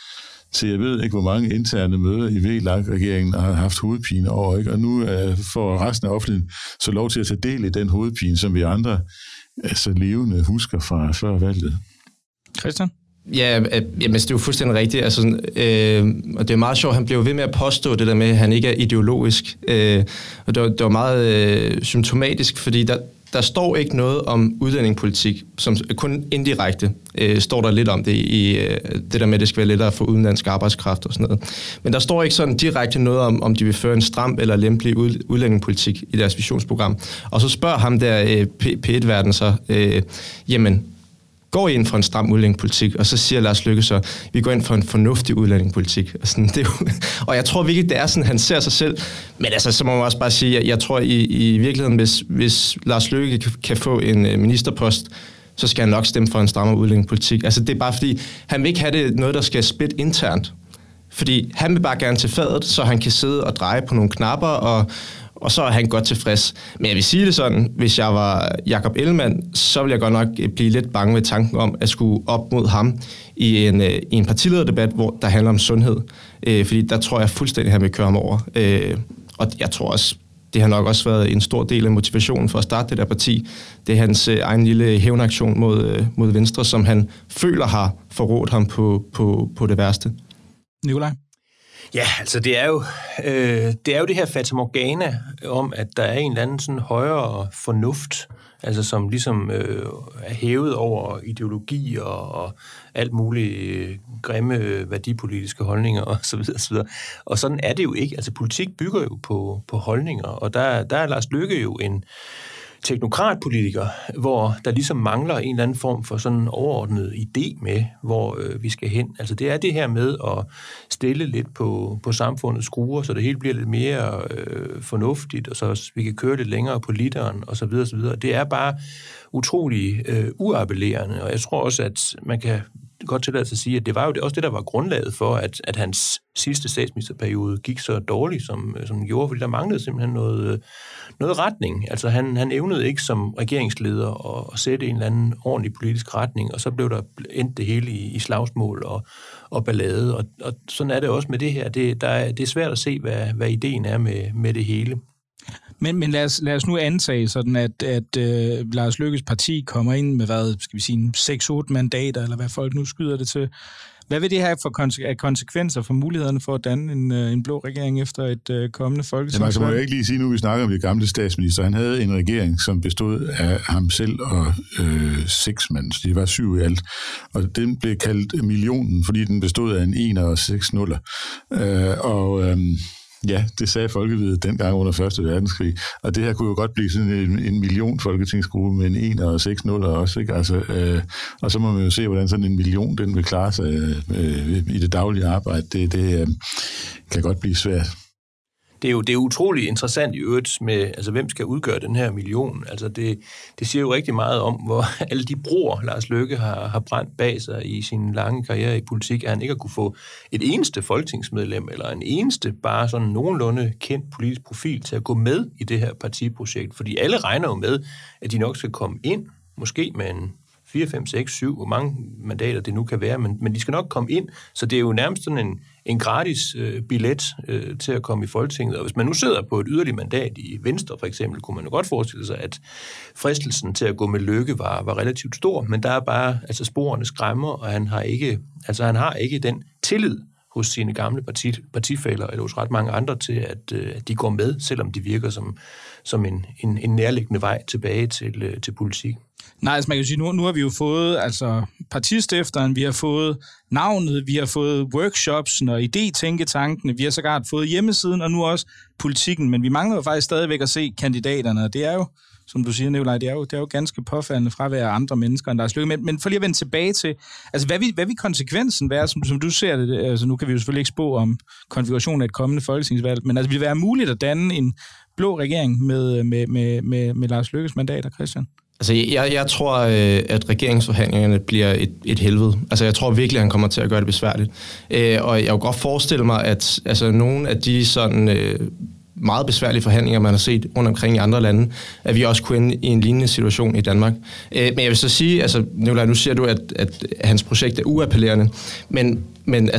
til jeg ved ikke, hvor mange interne møder i V L A K-regeringen har haft hovedpine over, ikke? Og nu øh, får resten af offentligheden så lov til at tage del i den hovedpine, som vi andre altså levende husker fra før valget. Christian? Ja, jamen, det er jo fuldstændig rigtigt. Altså, øh, og det er meget sjovt, han blev ved med at påstå det der med, at han ikke er ideologisk. Øh, og det var, det var meget øh, symptomatisk, fordi der, der står ikke noget om udlændingepolitik, som kun indirekte øh, står der lidt om det i øh, det der med, at det skal være lettere for udenlandsk arbejdskraft og sådan noget. Men der står ikke sådan direkte noget om, om de vil føre en stram eller lempelig ud, udlændingepolitik i deres visionsprogram. Og så spørger ham der øh, P et-verden så, øh, jamen, går I ind for en stram udlændingepolitik? Og så siger Lars Løkke så, vi går ind for en fornuftig udlændingepolitik. Og, sådan, det er jo, og jeg tror virkelig, det er sådan, han ser sig selv. Men altså, så må man også bare sige, jeg, jeg tror i, i virkeligheden, hvis, hvis Lars Løkke kan få en ministerpost, så skal han nok stemme for en strammere udlændingepolitik. Altså, det er bare fordi, han vil ikke have det noget, der skal splitte internt. Fordi han vil bare gerne til fadet, så han kan sidde og dreje på nogle knapper, og og så er han godt tilfreds. Men jeg vil sige det sådan, hvis jeg var Jakob Ellemann, så ville jeg godt nok blive lidt bange ved tanken om at skulle op mod ham i en, i en partilederdebat, hvor der handler om sundhed. Øh, fordi der tror jeg fuldstændig, at han vil køre ham over. Øh, og jeg tror også, det har nok også været en stor del af motivationen for at starte det der parti. Det er hans øh, egen lille hævnaktion mod, øh, mod Venstre, som han føler har forrådt ham på, på, på det værste. Nikolaj? Ja, altså det er jo øh, det er jo det her fatamorgana om, at der er en eller anden sådan højere fornuft, altså som ligesom øh, er hævet over ideologi og, og alt muligt øh, grimme værdipolitiske holdninger og så videre, så videre. Og sådan er det jo ikke. Altså politik bygger jo på, på holdninger, og der, der er Lars Løkke jo en teknokratpolitiker, hvor der ligesom mangler en eller anden form for sådan en overordnet idé med, hvor øh, vi skal hen. Altså det er det her med at stille lidt på, på samfundets skruer, så det hele bliver lidt mere øh, fornuftigt, og så vi kan køre lidt længere på literen, og så videre, og så videre. Det er bare utrolig øh, uappellerende, og jeg tror også, at man kan godt tillade sig at sige, at det var jo også det, der var grundlaget for, at, at hans sidste statsministerperiode gik så dårligt, som, som den gjorde, fordi der manglede simpelthen noget, noget retning. Altså han, han evnede ikke som regeringsleder at, at sætte en eller anden ordentlig politisk retning, og så blev der endt det hele i, i slagsmål og, og ballade, og, og sådan er det også med det her. Det, der er, det er svært at se, hvad, hvad ideen er med, med det hele. Men, men lad, os, lad os nu antage sådan, at, at øh, Lars Løkkes parti kommer ind med, hvad skal vi sige, seks otte mandater, eller hvad folk nu skyder det til. Hvad vil det have for konse- konsekvenser for mulighederne for at danne en, en blå regering efter et øh, kommende folketingsvalg? Jamen, altså, må jeg ikke lige sige nu, vi snakker om det gamle statsminister. Han havde en regering, som bestod af ham selv og øh, seks mand. Det var syv i alt. Og den blev kaldt millionen, fordi den bestod af en ener og seks nuller. Øh, og... Øh, Ja, det sagde Folkeviddet dengang under første verdenskrig, og det her kunne jo godt blive sådan en, en million folketingsgruppe med en en og seks nuller også, ikke? Altså, øh, og så må man jo se, hvordan sådan en million, den vil klare sig øh, i det daglige arbejde. Det, det øh, kan godt blive svært. Det er jo det er utroligt interessant i øvrigt med, altså hvem skal udgøre den her million? Altså det, det siger jo rigtig meget om, hvor alle de broer, Lars Løkke har, har brændt bag sig i sin lange karriere i politik, at han ikke har kunne få et eneste folketingsmedlem, eller en eneste bare sådan nogenlunde kendt politisk profil til at gå med i det her partiprojekt. Fordi alle regner jo med, at de nok skal komme ind, måske med en fire, fem, seks, syv, hvor mange mandater det nu kan være, men, men de skal nok komme ind, så det er jo nærmest sådan en, en gratis øh, billet øh, til at komme i Folketinget. Og hvis man nu sidder på et yderligere mandat i Venstre for eksempel, kunne man jo godt forestille sig, at fristelsen til at gå med Løkke var, var relativt stor, men der er bare, altså sporene skræmmer, og han har ikke, altså han har ikke den tillid hos sine gamle parti, partifæller, eller hos ret mange andre, til at, øh, at de går med, selvom de virker som, som en, en, en nærliggende vej tilbage til, øh, til politik. Nej, altså man kan sige, nu, nu har vi jo fået altså partistifteren, vi har fået navnet, vi har fået workshopsen og idétænketankene, vi har sågar fået hjemmesiden, og nu også politikken, men vi mangler jo faktisk stadigvæk at se kandidaterne, og det er jo, som du siger, Nikolaj, det er jo, det er jo ganske påfaldende fra at være andre mennesker end Lars Løkke. Men, men for lige at vende tilbage til, altså hvad vil, hvad vil konsekvensen være, som, som du ser det? Altså nu kan vi jo selvfølgelig ikke spå om konfigurationen af et kommende folketingsvalg, men altså vil det være muligt at danne en blå regering med, med, med, med, med Lars Løkkes mandater, Christian? Altså, jeg, jeg tror, at regeringsforhandlingerne bliver et, et helvede. Altså, jeg tror virkelig, at han kommer til at gøre det besværligt. Og jeg kan godt forestille mig, at altså, nogle af de sådan meget besværlige forhandlinger, man har set rundt omkring i andre lande, at vi også kunne ende i en lignende situation i Danmark. Men jeg vil så sige, altså, Nicolaj, nu siger du, at, at hans projekt er uappellerende, men, men altså,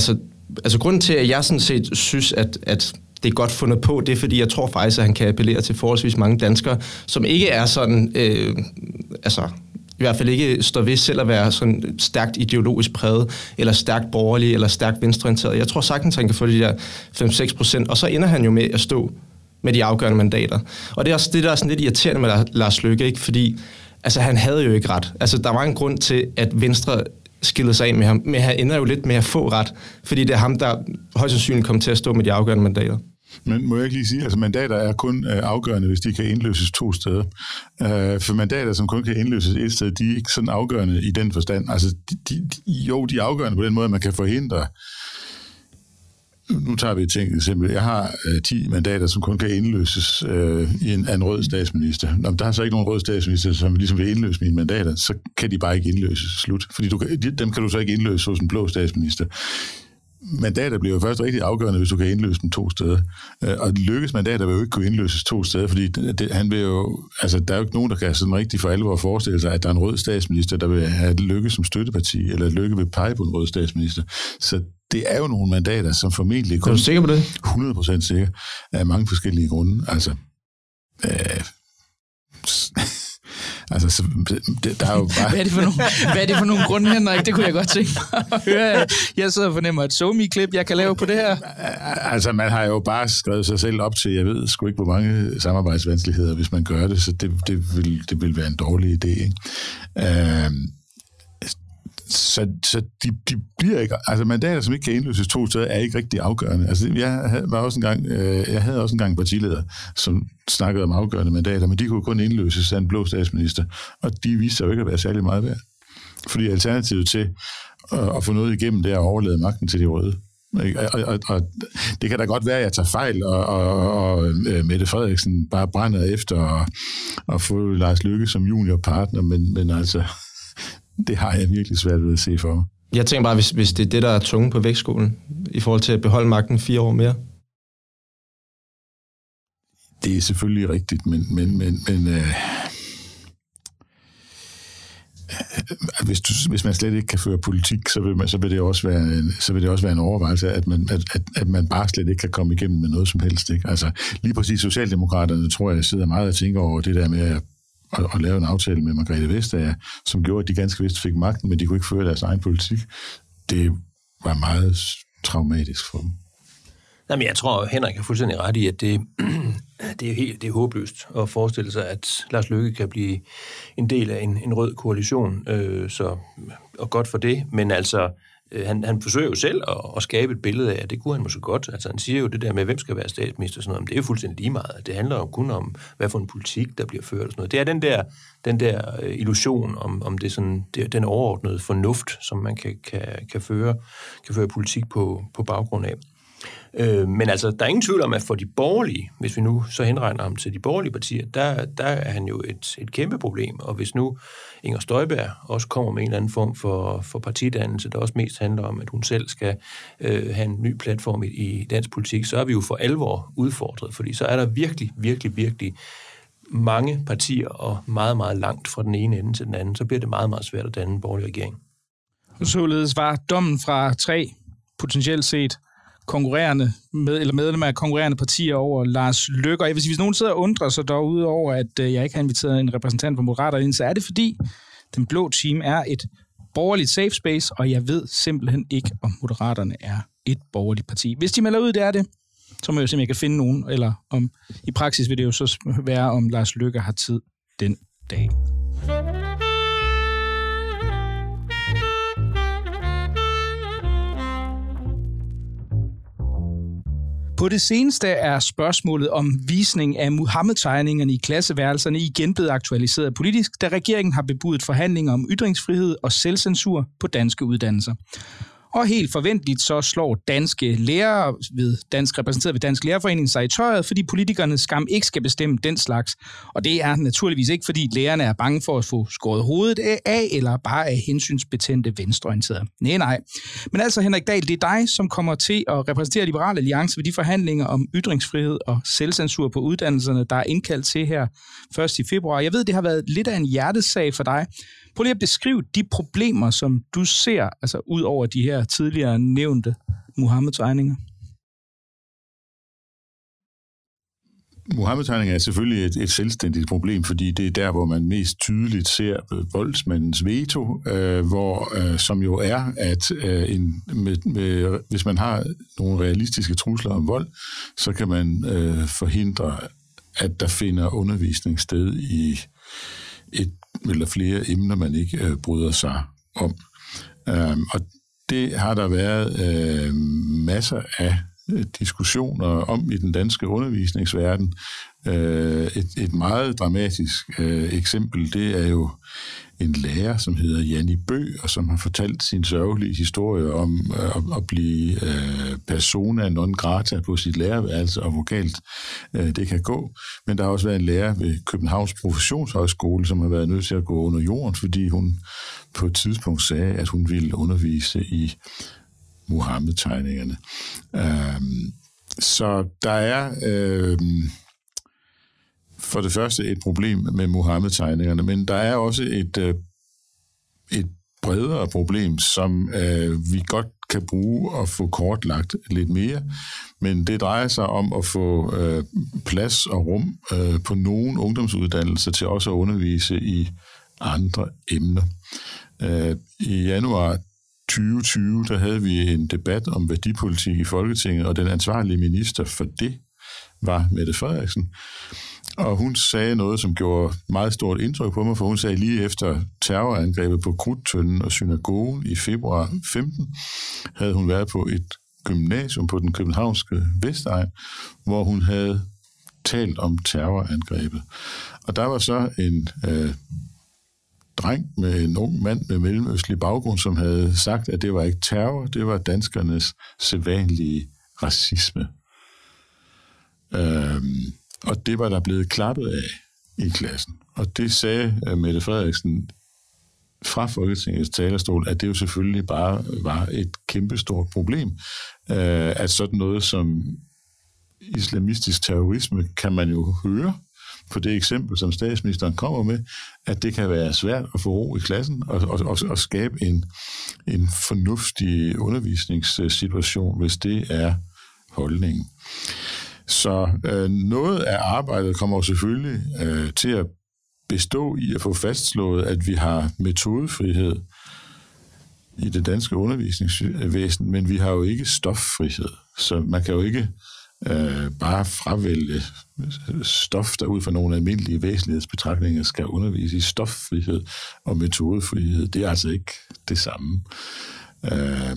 altså grunden til, at jeg sådan set synes, at, at det er godt fundet på, det er, fordi jeg tror faktisk, at han kan appellere til forholdsvis mange danskere, som ikke er sådan, øh, altså i hvert fald ikke står ved selv at være sådan stærkt ideologisk præget, eller stærkt borgerlig, eller stærkt venstreorienteret. Jeg tror sagtens, han kan få de der fem til seks procent, og så ender han jo med at stå med de afgørende mandater. Og det er også det, der er sådan lidt irriterende med Lars Løkke, ikke? Fordi altså, han havde jo ikke ret. Altså, der var en grund til, at Venstre skillede sig af med ham, men han ender jo lidt med at få ret, fordi det er ham, der højst sandsynligt kommer til at stå med de afgørende mandater. Men må jeg ikke lige sige, at altså, mandater er kun øh, afgørende, hvis de kan indløses to steder. Øh, for mandater, som kun kan indløses et sted, de er ikke sådan afgørende i den forstand. Altså, de, de, jo, de er afgørende på den måde, at man kan forhindre. Nu tager vi et tænkt eksempel. Jeg har øh, ti mandater, som kun kan indløses øh, i en, af en rød statsminister. Når der er så ikke nogen rød statsminister, som ligesom vil indløse mine mandater, så kan de bare ikke indløses. Slut. Fordi du kan, dem kan du så ikke indløse hos en blå statsminister. Mandater bliver jo først rigtig afgørende, hvis du kan indløse dem to steder. Og Løkkes mandater vil jo ikke kunne indløses to steder, fordi det, han vil jo, altså, der er jo ikke nogen, der kan sådan rigtig for alvor forestille sig, at der er en rød statsminister, der vil have Løkke som støtteparti, eller Løkke vil pege på en rød statsminister. Så det er jo nogle mandater, som formentlig kun... Er du sikker på det? hundrede procent sikker, af mange forskellige grunde. Altså... Øh, Altså, så, det, der er jo bare... hvad, er det for nogle, hvad er det for nogle grunde, Henrik? Det kunne jeg godt tænke mig at høre. Jeg sidder og fornemmer et SoMe-klip, jeg kan lave på det her. Altså, man har jo bare skrevet sig selv op til, jeg ved sgu ikke, hvor mange samarbejdsvanskeligheder, hvis man gør det, så det, det, vil, det vil være en dårlig idé, ikke? Øh, Så, så de, de bliver ikke... Altså, mandater, som ikke kan indløses to steder, er ikke rigtig afgørende. Altså, jeg var også engang, øh, jeg havde også engang en partileder, som snakkede om afgørende mandater, men de kunne kun indløses af en blå statsminister, og de viste sig jo ikke at være særlig meget værd. Fordi alternativet til at, at få noget igennem, det er at overlade magten til de røde. Og, og, og det kan da godt være, at jeg tager fejl, og, og, og Mette Frederiksen bare brænder efter at, at få Lars Løkke som juniorpartner, men, men altså... Det har jeg virkelig svært ved at se for mig. Jeg tænker bare, hvis, hvis det er det, der er tunge på vægtskålen, i forhold til at beholde magten fire år mere. Det er selvfølgelig rigtigt, men, men, men, men øh, hvis, du, hvis man slet ikke kan føre politik, så vil, man, så vil det også være en, så vil det også være en overvejelse, at man, at, at, at man bare slet ikke kan komme igennem med noget som helst. Ikke? Altså, lige præcis Socialdemokraterne, tror jeg, sidder meget og tænker over det der med at Og, og lave en aftale med Margrethe Vestager, som gjorde, at de ganske vist fik magten, men de kunne ikke føre deres egen politik. Det var meget traumatisk for dem. Jamen, jeg tror, Henrik har fuldstændig ret i, at det, det, er, helt, det er håbløst at forestille sig, at Lars Løkke kan blive en del af en, en rød koalition, øh, så, og godt for det, men altså, Han, han forsøger jo selv at, at skabe et billede af, at det kunne han måske godt. Altså han siger jo det der med, hvem skal være statsminister og sådan noget, men det er jo fuldstændig lige meget. Det handler jo kun om, hvad for en politik, der bliver ført og sådan noget. Det er den der, den der illusion om, om det sådan, det, den overordnede fornuft, som man kan, kan, kan, føre, kan føre politik på, på baggrund af. Øh, men altså, der er ingen tvivl om, at for de borgerlige, hvis vi nu så henregner ham til de borgerlige partier, der, der er han jo et, et kæmpe problem. Og hvis nu Inger Støjberg også kommer med en eller anden form for, for partidannelse, der også mest handler om, at hun selv skal øh, have en ny platform i, i dansk politik, så er vi jo for alvor udfordret, fordi så er der virkelig, virkelig, virkelig mange partier, og meget, meget langt fra den ene ende til den anden, så bliver det meget, meget svært at danne en borgerlig regering. Således var dommen fra tre potentielt set konkurrerende med, eller medlemmer af konkurrerende partier over Lars Løkke. Og jeg vil sige, hvis nogen sidder og undrer sig derude over, at jeg ikke har inviteret en repræsentant for Moderaterne ind, så er det fordi, den blå team er et borgerligt safe space, og jeg ved simpelthen ikke, om Moderaterne er et borgerligt parti. Hvis de melder ud, det er det, så må jeg jo simpelthen ikke finde nogen, eller om i praksis vil det jo så være, om Lars Løkke har tid den dag. På det seneste er spørgsmålet om visning af Muhammed-tegningerne i klasseværelserne igen blevet aktualiseret politisk, da regeringen har bebudet forhandlinger om ytringsfrihed og selvcensur på danske uddannelser. Og helt forventeligt så slår danske lærere, ved dansk repræsenteret ved Dansk Lærerforening, sig i tøjet, fordi politikerne skam ikke skal bestemme den slags. Og det er naturligvis ikke, fordi lærerne er bange for at få skåret hovedet af, eller bare af hensynsbetændte venstreorienterede. Nej, nej. Men altså, Henrik Dahl, det er dig, som kommer til at repræsentere Liberal Alliance ved de forhandlinger om ytringsfrihed og selvcensur på uddannelserne, der er indkaldt til her første februar. Jeg ved, det har været lidt af en hjertesag for dig. Prøv lige at beskrive de problemer, som du ser, altså ud over de her tidligere nævnte, Muhammed-tegninger? Muhammed-tegninger er selvfølgelig et, et selvstændigt problem, fordi det er der, hvor man mest tydeligt ser voldsmandens veto, øh, hvor, øh, som jo er, at øh, en, med, med, hvis man har nogle realistiske trusler om vold, så kan man øh, forhindre, at der finder undervisning sted i et eller flere emner, man ikke øh, bryder sig om. Øh, og det har der været øh, masser af diskussioner om i den danske undervisningsverden. Et, et meget dramatisk øh, eksempel, det er jo en lærer, som hedder Janni Bøgh, og som har fortalt sin sørgelige historie om øh, at, at blive øh, persona non grata på sit lærerværelse, og hvor galt øh, det kan gå. Men der har også været en lærer ved Københavns Professionshøjskole, som har været nødt til at gå under jorden, fordi hun på et tidspunkt sagde, at hun ville undervise i Muhammed-tegningerne. Øhm, så der er øhm, for det første et problem med Muhammed-tegningerne, men der er også et, øh, et bredere problem, som øh, vi godt kan bruge og få kortlagt lidt mere, men det drejer sig om at få øh, plads og rum øh, på nogle ungdomsuddannelser til også at undervise i andre emner. Øh, I januar tyve tyve, der havde vi en debat om værdipolitik i Folketinget, og den ansvarlige minister for det var Mette Frederiksen. Og hun sagde noget, som gjorde meget stort indtryk på mig, for hun sagde lige efter terrorangrebet på Krudttønden og synagogen i februar femten, havde hun været på et gymnasium på den københavnske Vestegn, hvor hun havde talt om terrorangrebet. Og der var så en øh, dreng med en ung mand med mellemøstlig baggrund, som havde sagt, at det var ikke terror, det var danskernes sædvanlige racisme. Øhm, og det var der blevet klappet af i klassen. Og det sagde uh, Mette Frederiksen fra Folketingets talerstol, at det jo selvfølgelig bare var et kæmpestort problem, uh, at sådan noget som islamistisk terrorisme kan man jo høre på det eksempel, som statsministeren kommer med, at det kan være svært at få ro i klassen og, og, og, og skabe en, en fornuftig undervisningssituation, hvis det er holdningen. Så øh, noget af arbejdet kommer jo selvfølgelig øh, til at bestå i at få fastslået, at vi har metodefrihed i det danske undervisningsvæsen, men vi har jo ikke stoffrihed. Så man kan jo ikke øh, bare fravælge stof, der ud fra nogle almindelige væsentlighedsbetragtninger skal undervise i stoffrihed og metodefrihed. Det er altså ikke det samme. Øh,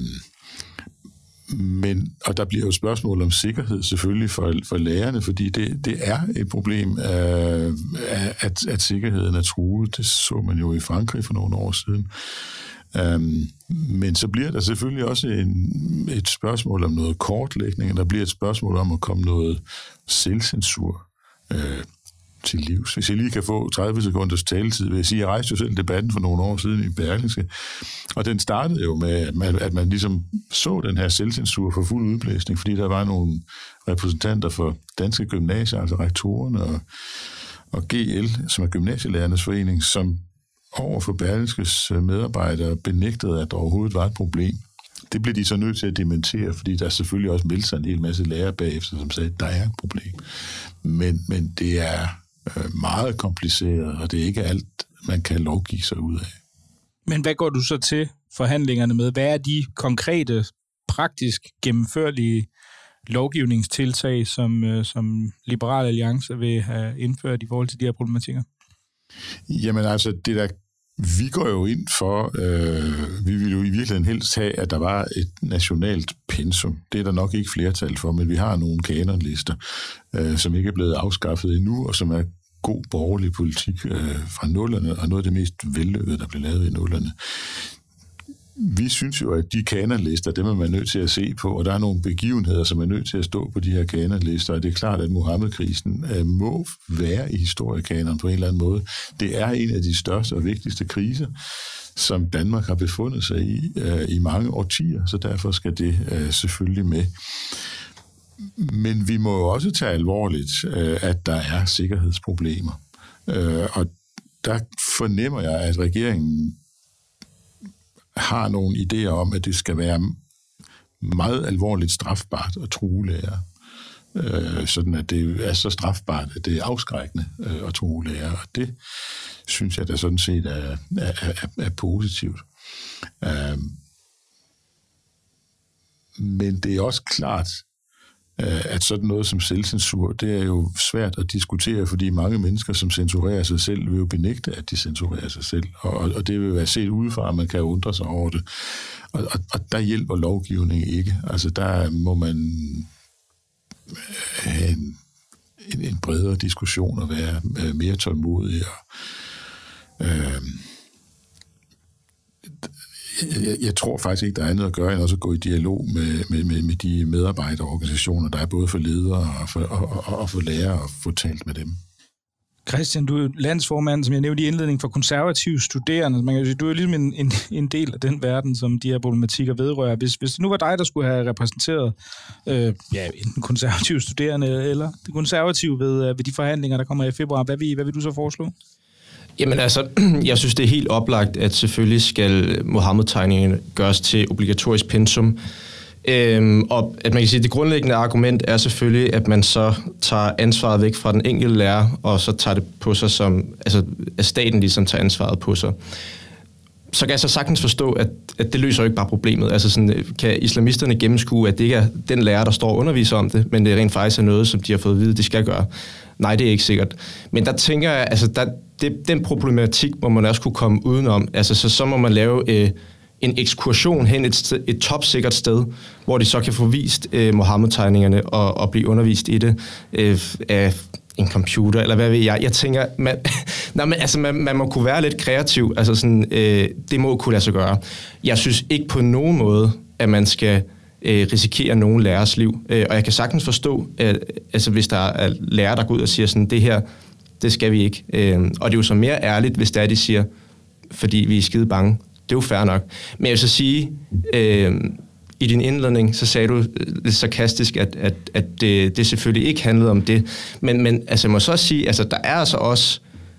Men, og der bliver jo spørgsmål om sikkerhed selvfølgelig for, for lærerne, fordi det, det er et problem, øh, at, at sikkerheden er truet. Det så man jo i Frankrig for nogle år siden. Um, men så bliver der selvfølgelig også en, et spørgsmål om noget kortlægning, og der bliver et spørgsmål om at komme noget selvcensur øh, til livs. Hvis jeg lige kan få tredive sekunders taletid, vil jeg sige, at jeg rejste jo selv debatten for nogle år siden i Berlingske, og den startede jo med, at man, at man ligesom så den her selvcensur for fuld udblæsning, fordi der var nogle repræsentanter for danske gymnasier, altså rektorerne og, og G L, som er Gymnasielærernes Forening, som over for Berlingskes medarbejdere benægtede, at der overhovedet var et problem. Det blev de så nødt til at dementere, fordi der selvfølgelig også meldte sig en hel masse lærere bagefter, som sagde, at der er et problem. Men, men det er øh, meget kompliceret, og det er ikke alt, man kan lovgive sig ud af. Men hvad går du så til forhandlingerne med? Hvad er de konkrete, praktisk gennemførlige lovgivningstiltag, som, øh, som Liberal Alliance vil have indført i forhold til de her problematikker? Jamen altså, det der, vi går jo ind for, øh, vi vil jo i virkeligheden helst have, at der var et nationalt pensum. Det er der nok ikke flertal for, men vi har nogle kanonlister, øh, som ikke er blevet afskaffet endnu, og som er god borgerlig politik øh, fra nullerne, og noget af det mest vellykkede, der blev lavet i nullerne. Vi synes jo, at de kanonlister, dem er man nødt til at se på, og der er nogle begivenheder, som er nødt til at stå på de her kanonlister, og det er klart, at Muhammed-krisen øh, må være i historiekanonen på en eller anden måde. Det er en af de største og vigtigste kriser, som Danmark har befundet sig i øh, i mange årtier, så derfor skal det øh, selvfølgelig med. Men vi må jo også tage alvorligt, øh, at der er sikkerhedsproblemer. Øh, og der fornemmer jeg, at regeringen har nogle idéer om, at det skal være meget alvorligt strafbart at true lærere. Øh, sådan at det er så strafbart, at det er afskrækkende øh, at true lærere. Og det synes jeg da sådan set er, er, er, er positivt. Øh, men det er også klart, at sådan noget som selvcensur, det er jo svært at diskutere, fordi mange mennesker, som censurerer sig selv, vil jo benægte, at de censurerer sig selv. Og, og det vil være set udefra, at man kan undre sig over det. Og, og, og der hjælper lovgivning ikke. Altså der må man have en, en, en bredere diskussion og være mere tålmodig. Og, øh, Jeg, jeg tror faktisk ikke, der er noget at gøre, end også at gå i dialog med, med, med, med de medarbejderorganisationer, der er både for ledere og for, og, og, og for lærere, og få talt med dem. Christian, du er landsformand, som jeg nævnte i indledningen, for konservative studerende. Man kan sige, du er ligesom en, en, en del af den verden, som de her problematikker vedrører. Hvis, hvis det nu var dig, der skulle have repræsenteret øh, ja, enten konservative studerende eller det konservative ved, ved de forhandlinger, der kommer i februar, hvad vil, hvad vil du så foreslå? Jamen altså, jeg synes, det er helt oplagt, at selvfølgelig skal Muhammed-tegningerne gøres til obligatorisk pensum. Øhm, og at man kan sige, at det grundlæggende argument er selvfølgelig, at man så tager ansvaret væk fra den enkelte lærer, og så tager det på sig som, altså at staten ligesom tager ansvaret på sig. Så kan jeg så sagtens forstå, at, at det løser jo ikke bare problemet. Altså sådan, kan islamisterne gennemskue, at det ikke er den lærer, der står og underviser om det, men det rent faktisk er noget, som de har fået at vide, de skal gøre. Nej, det er ikke sikkert. Men der tænker jeg, altså der, det, den problematik må man også kunne komme udenom. Altså så, så må man lave øh, en ekskursion hen et, sted, et topsikkert sted, hvor de så kan få vist øh, Muhammed-tegningerne og, og blive undervist i det øh, af en computer, eller hvad ved jeg. Jeg tænker, man, nej, men, altså, man, man må kunne være lidt kreativ. Altså sådan, øh, det må kunne lade sig gøre. Jeg synes ikke på nogen måde, at man skal øh, risikere nogen lærers liv. Øh, og jeg kan sagtens forstå, at altså, hvis der er lærere, der går ud og siger sådan, det her, det skal vi ikke. Øh, og det er jo så mere ærligt, hvis det er, de siger, fordi vi er skide bange. Det er jo fair nok. Men jeg vil så sige, øh, i din indledning, så sagde du lidt sarkastisk, at, at, at det, det selvfølgelig ikke handlede om det. Men, men altså, jeg må så sige, altså, der er altså også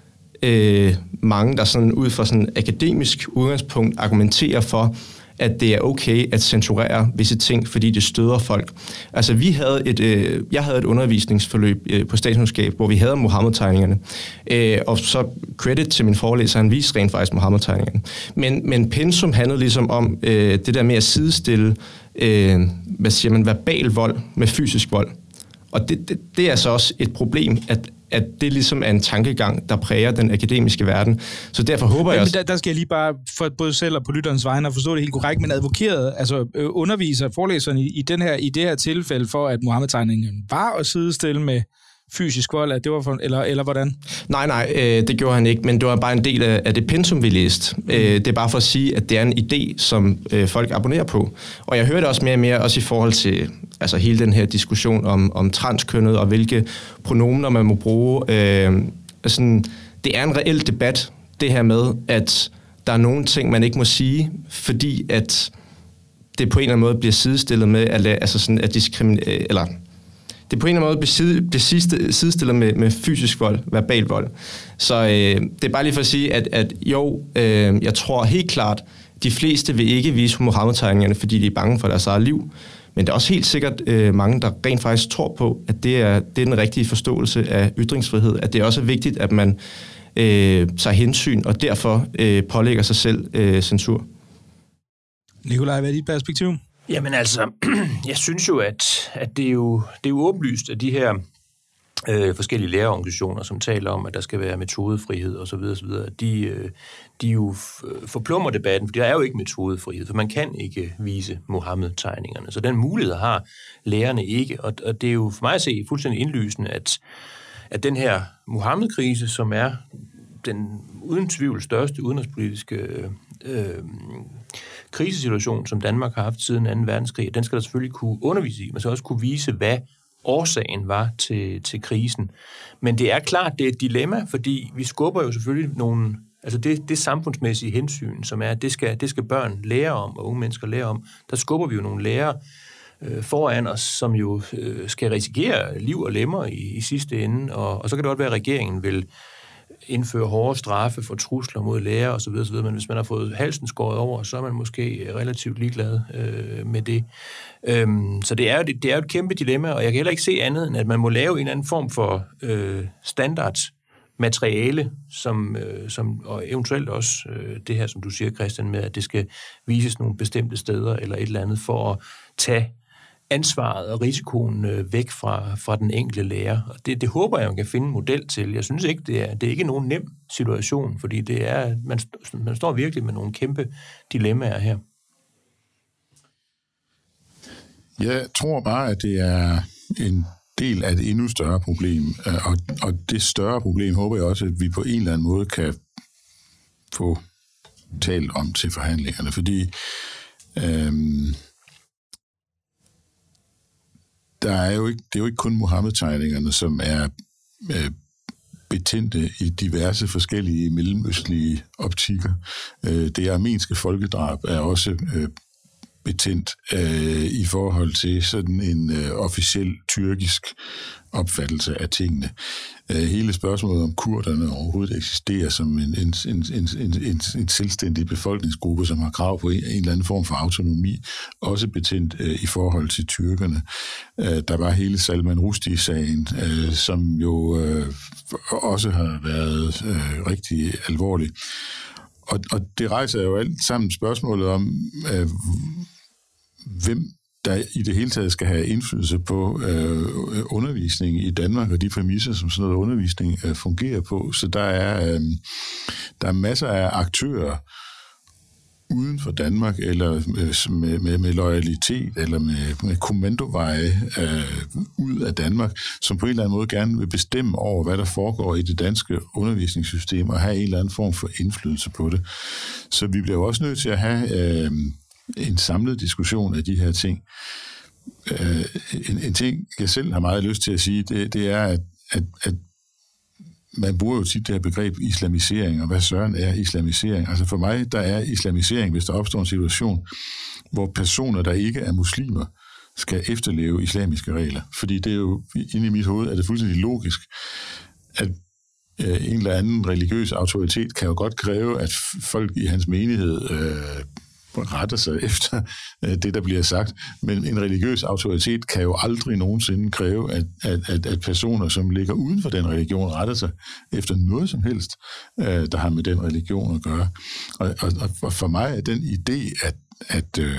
øh, mange, der sådan, ud fra sådan akademisk udgangspunkt argumenterer for, at det er okay at censurere visse ting, fordi det støder folk. Altså, vi havde et, øh, jeg havde et undervisningsforløb øh, på statskundskab, hvor vi havde Muhammed-tegningerne. Øh, og så credit til min forelæser, han viste rent faktisk Muhammed-tegningerne. Men, men pensum handlede ligesom om øh, det der med at sidestille, øh, hvad siger man, verbal vold med fysisk vold. Og det, det, det er så også et problem, at at det ligesom er en tankegang, der præger den akademiske verden. Så derfor håber men, jeg også... Men der, der skal jeg lige bare, for både selv og på lytterens vegne, at forstå det helt korrekt, men advokeret, altså øh, underviser forelæseren i, i, den her, i det her tilfælde for, at Muhammed-tegningen var at sidestille med fysisk vold, at det var for, eller, eller hvordan? Nej, nej, øh, det gjorde han ikke, men det var bare en del af, af det pensum, vi læste. Mm. Øh, det er bare for at sige, at det er en idé, som øh, folk abonnerer på. Og jeg hørte også mere og mere, også i forhold til altså hele den her diskussion om, om transkønnet, og hvilke pronomener man må bruge. Øh, sådan, det er en reel debat, det her med, at der er nogle ting, man ikke må sige, fordi at det på en eller anden måde bliver sidestillet med, at, altså sådan, at diskriminere, eller det på en eller anden måde bliver sidestillet med, med fysisk vold, verbal vold. Så øh, det er bare lige for at sige, at, at jo, øh, jeg tror helt klart, de fleste vil ikke vise Muhammed-tegningerne, fordi de er bange for deres eget liv. Men der er også helt sikkert øh, mange, der rent faktisk tror på, at det er, det er den rigtige forståelse af ytringsfrihed. At det også er vigtigt, at man øh, tager hensyn, og derfor øh, pålægger sig selv øh, censur. Nikolaj, hvad er dit perspektiv? Jamen altså, jeg synes jo, at, at det, er jo, det er jo åbenlyst, at de her øh, forskellige lærerorganisationer, som taler om, at der skal være metodefrihed osv., osv., de, øh, de jo forplummer debatten, for der er jo ikke metodefrihed, for man kan ikke vise Muhammed-tegningerne. Så den mulighed har lærerne ikke, og, og det er jo for mig at se fuldstændig indlysende, at, at den her Muhammed-krise, som er den uden tvivl største udenrigspolitiske øh, krisesituation, som Danmark har haft siden anden verdenskrig, den skal der selvfølgelig kunne undervise i, men så også kunne vise, hvad årsagen var til, til krisen. Men det er klart, det er et dilemma, fordi vi skubber jo selvfølgelig nogle, altså det, det samfundsmæssige hensyn, som er, det skal, det skal børn lære om, og unge mennesker lære om, der skubber vi jo nogle lærere øh, foran os, som jo øh, skal risikere liv og lemmer i, i sidste ende, og, og så kan det godt være, at regeringen vil indføre hårde straffe for trusler mod lærer osv., osv., men hvis man har fået halsen skåret over, så er man måske relativt ligeglad øh, med det. Øhm, så det er, jo, det, det er jo et kæmpe dilemma, og jeg kan heller ikke se andet, end at man må lave en eller anden form for øh, standards materiale, som, øh, som, og eventuelt også øh, det her, som du siger, Christian, med, at det skal vises nogle bestemte steder eller et eller andet, for at tage ansvaret og risikoen øh, væk fra, fra den enkelte lærer. Og det, det håber jeg, man kan finde en model til. Jeg synes ikke, det er, det er ikke nogen nem situation, fordi det er, man, man står virkelig med nogle kæmpe dilemmaer her. Jeg tror bare, at det er en del af et endnu større problem, og, og det større problem håber jeg også, at vi på en eller anden måde kan få talt om til forhandlingerne, fordi øhm, der er jo ikke, det er jo ikke kun Muhammed-tegningerne, som er øh, betændte i diverse forskellige mellemøstlige optikker. Øh, det armenske folkedrab er også øh, betændt øh, i forhold til sådan en øh, officiel tyrkisk opfattelse af tingene. Øh, hele spørgsmålet om kurderne overhovedet eksisterer som en, en, en, en, en, en selvstændig befolkningsgruppe, som har krav på en, en eller anden form for autonomi, også betændt øh, i forhold til tyrkerne. Øh, der var hele Salman Rushdie-sagen, øh, som jo øh, også har været øh, rigtig alvorlig. Og, og det rejser jo alt sammen spørgsmålet om, øh, hvem der i det hele taget skal have indflydelse på øh, undervisning i Danmark, og de præmisser, som sådan noget undervisning øh, fungerer på. Så der er, øh, der er masser af aktører uden for Danmark, eller øh, med, med, med loyalitet, eller med, med kommandoveje øh, ud af Danmark, som på en eller anden måde gerne vil bestemme over, hvad der foregår i det danske undervisningssystem, og have en eller anden form for indflydelse på det. Så vi bliver jo også nødt til at have øh, en samlet diskussion af de her ting. Øh, en, en ting, jeg selv har meget lyst til at sige, det, det er, at, at, at man bruger jo tit det her begreb islamisering, og hvad søren er islamisering? Altså for mig, der er islamisering, hvis der opstår en situation, hvor personer, der ikke er muslimer, skal efterleve islamiske regler. Fordi det er jo, inde i mit hoved, er det fuldstændig logisk, at øh, en eller anden religiøs autoritet kan jo godt kræve, at folk i hans menighed øh, retter sig efter øh, det, der bliver sagt. Men en religiøs autoritet kan jo aldrig nogensinde kræve, at, at, at, at personer, som ligger uden for den religion, retter sig efter noget som helst, øh, der har med den religion at gøre. Og, og, og for mig er den idé, at, at, øh,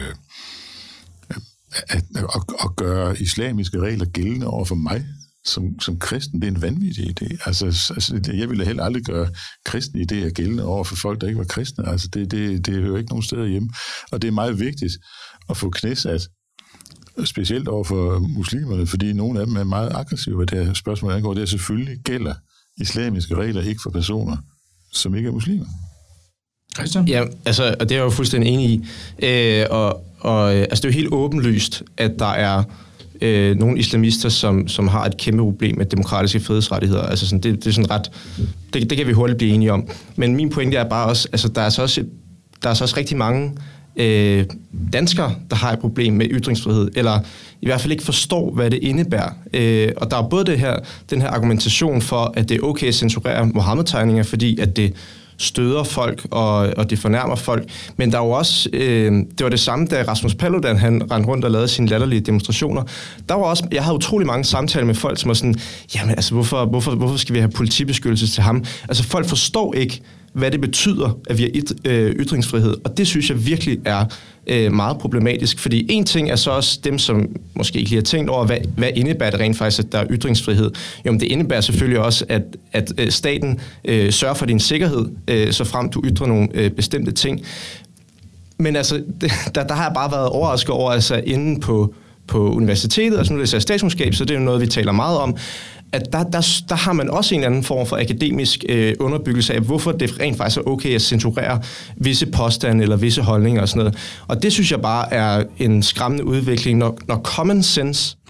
at, at, at gøre islamiske regler gældende over for mig, Som, som kristen, det er en vanvittig idé. Altså, altså, jeg ville heller aldrig gøre kristne idéer gældende over for folk, der ikke var kristne. Altså, det, det, det hører ikke nogen steder hjemme. Og det er meget vigtigt at få knæsat, specielt over for muslimerne, fordi nogle af dem er meget aggressive, hvad det her spørgsmål angår. Det selvfølgelig gælder islamiske regler ikke for personer, som ikke er muslimer. Christian? Ja, altså, og det er jeg jo fuldstændig enig i. Øh, og, og altså, det er jo helt åbenlyst, at der er Øh, nogle islamister, som, som har et kæmpe problem med demokratiske frihedsrettigheder. Altså sådan, det, det er sådan ret, det, det kan vi hurtigt blive enige om. Men min pointe er bare også, altså der er så også, der er så også rigtig mange øh, danskere, der har et problem med ytringsfrihed, eller i hvert fald ikke forstår, hvad det indebærer. Øh, og der er både det her, den her argumentation for, at det er okay at censurere Muhammed-tegninger, fordi at det støder folk, og, og det fornærmer folk. Men der er jo også, øh, det var det samme, da Rasmus Paludan, han rendte rundt og lavede sine latterlige demonstrationer. Der var også, jeg havde utrolig mange samtaler med folk, som var sådan, jamen altså, hvorfor, hvorfor, hvorfor skal vi have politibeskyttelse til ham? Altså, folk forstår ikke, hvad det betyder, at vi har ytringsfrihed, og det synes jeg virkelig er øh, meget problematisk, fordi en ting er så også dem, som måske ikke lige har tænkt over, hvad, hvad indebærer det rent faktisk, at der er ytringsfrihed? Jo, men det indebærer selvfølgelig også, at, at staten øh, sørger for din sikkerhed, øh, så frem du ytrer nogle øh, bestemte ting. Men altså, det, der, der har jeg bare været overrasket over, altså inden på, på universitetet, altså nu er det statskundskab, så det er jo noget, vi taler meget om, at der, der, der har man også en eller anden form for akademisk øh, underbyggelse af, hvorfor det rent faktisk er okay at censurere visse påstande eller visse holdninger og sådan noget. Og det synes jeg bare er en skræmmende udvikling, når, når common sense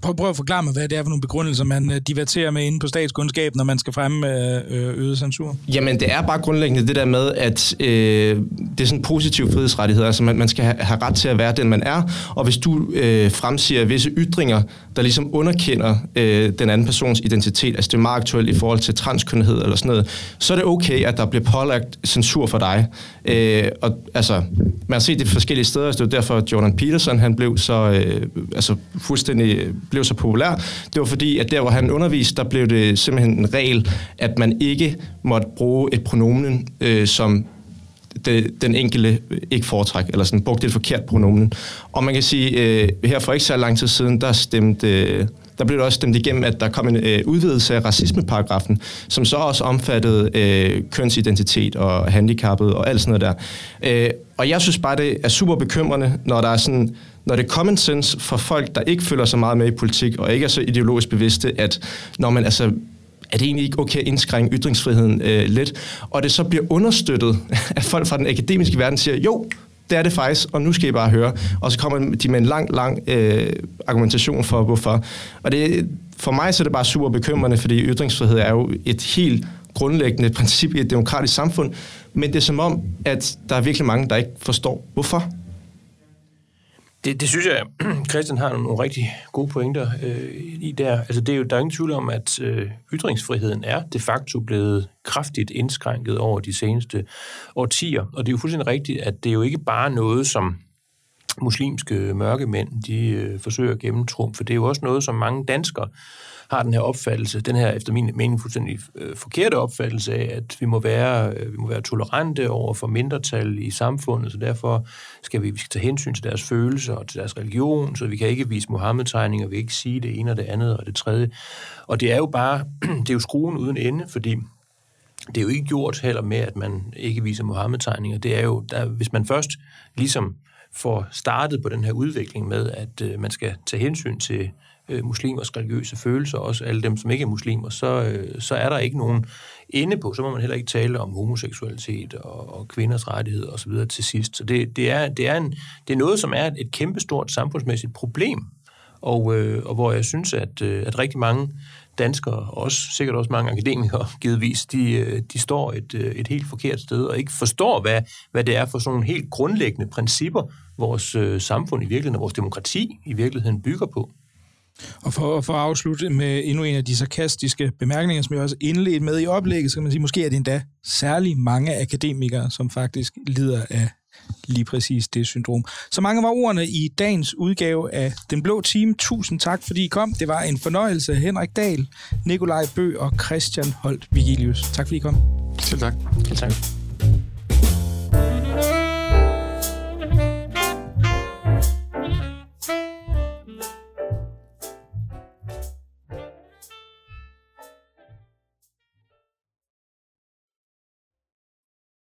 Prøv, prøv at forklare mig, hvad det er for nogle begrundelser, man diverterer med inde på statskundskab, når man skal fremme øh, øget censur. Jamen, det er bare grundlæggende det der med, at øh, det er sådan en positiv frihedsrettighed. Altså, man, man skal have, have ret til at være den, man er. Og hvis du øh, fremsiger visse ytringer, der ligesom underkender øh, den anden persons identitet, altså det er meget aktuelt i forhold til transkønnethed eller sådan noget, så er det okay, at der bliver pålagt censur for dig. Øh, og altså, man har set det forskellige steder, så det er derfor, at Jordan Peterson, han blev så øh, altså, fuldstændig blev så populær. Det var fordi, at der, hvor han underviste, der blev det simpelthen en regel, at man ikke måtte bruge et pronomen, øh, som det, den enkelte ikke foretræk, eller sådan brugte et forkert pronomen. Og man kan sige, øh, her for ikke så lang tid siden, der stemte... Øh, der blev det også stemt igennem, at der kom en øh, udvidelse af racismeparagrafen, som så også omfattede øh, kønsidentitet og handicappet og alt sådan noget der. Øh, og jeg synes bare, det er super bekymrende, når der er sådan, når det er common sense for folk, der ikke følger så meget med i politik og ikke er så ideologisk bevidste, at når man altså er det egentlig ikke okay at indskrænke ytringsfriheden øh, lidt, og det så bliver understøttet af folk fra den akademiske verden, siger, jo, det er det faktisk, og nu skal I bare høre. Og så kommer de med en lang, lang øh, argumentation for, hvorfor. Og det, for mig så er det bare super bekymrende, fordi ytringsfrihed er jo et helt grundlæggende princip i et demokratisk samfund, men det er som om, at der er virkelig mange, der ikke forstår, hvorfor. Det, det synes jeg, Christian har nogle rigtig gode pointer øh, i der. Altså, det er jo, der er ingen tvivl om, at øh, ytringsfriheden er de facto blevet kraftigt indskrænket over de seneste årtier. Og det er jo fuldstændig rigtigt, at det er jo ikke bare noget, som muslimske mørkemænd, de øh, forsøger at gennemtrumfe, for det er jo også noget, som mange danskere har den her opfattelse, den her efter min mening fuldstændig øh, forkerte opfattelse af, at vi må være, øh, vi må være tolerante over for mindretal i samfundet, så derfor skal vi, vi skal tage hensyn til deres følelser og til deres religion, så vi kan ikke vise Muhammed-tegninger, vi kan ikke sige det ene og det andet og det tredje. Og det er jo bare, det er jo skruen uden ende, fordi det er jo ikke gjort heller med, at man ikke viser Muhammed-tegninger. Det er jo, der, hvis man først ligesom får startet på den her udvikling med, at øh, man skal tage hensyn til øh, muslimers religiøse følelser, også alle dem, som ikke er muslimer, så, øh, så er der ikke nogen ende på. Så må man heller ikke tale om homoseksualitet og, og kvinders rettigheder osv. til sidst. Så det, det, er, det, er en, det er noget, som er et kæmpestort samfundsmæssigt problem, og, øh, og hvor jeg synes, at, øh, at rigtig mange danskere, og også, sikkert også mange akademikere, givetvis, de, de står et, et helt forkert sted, og ikke forstår, hvad, hvad det er for sådan nogle helt grundlæggende principper, vores øh, samfund i virkeligheden, og vores demokrati i virkeligheden bygger på. Og for, for at afslutte med endnu en af de sarkastiske bemærkninger, som jeg også indledte med i oplægget, så kan man sige, måske er det endda særlig mange akademikere, som faktisk lider af lige præcis det syndrom. Så mange var ordene i dagens udgave af Den Blå Time. Tusind tak, fordi I kom. Det var en fornøjelse. Henrik Dahl, Nikolaj Bø og Christian Holt Vigilius. Tak fordi I kom. Selv tak. Selv tak.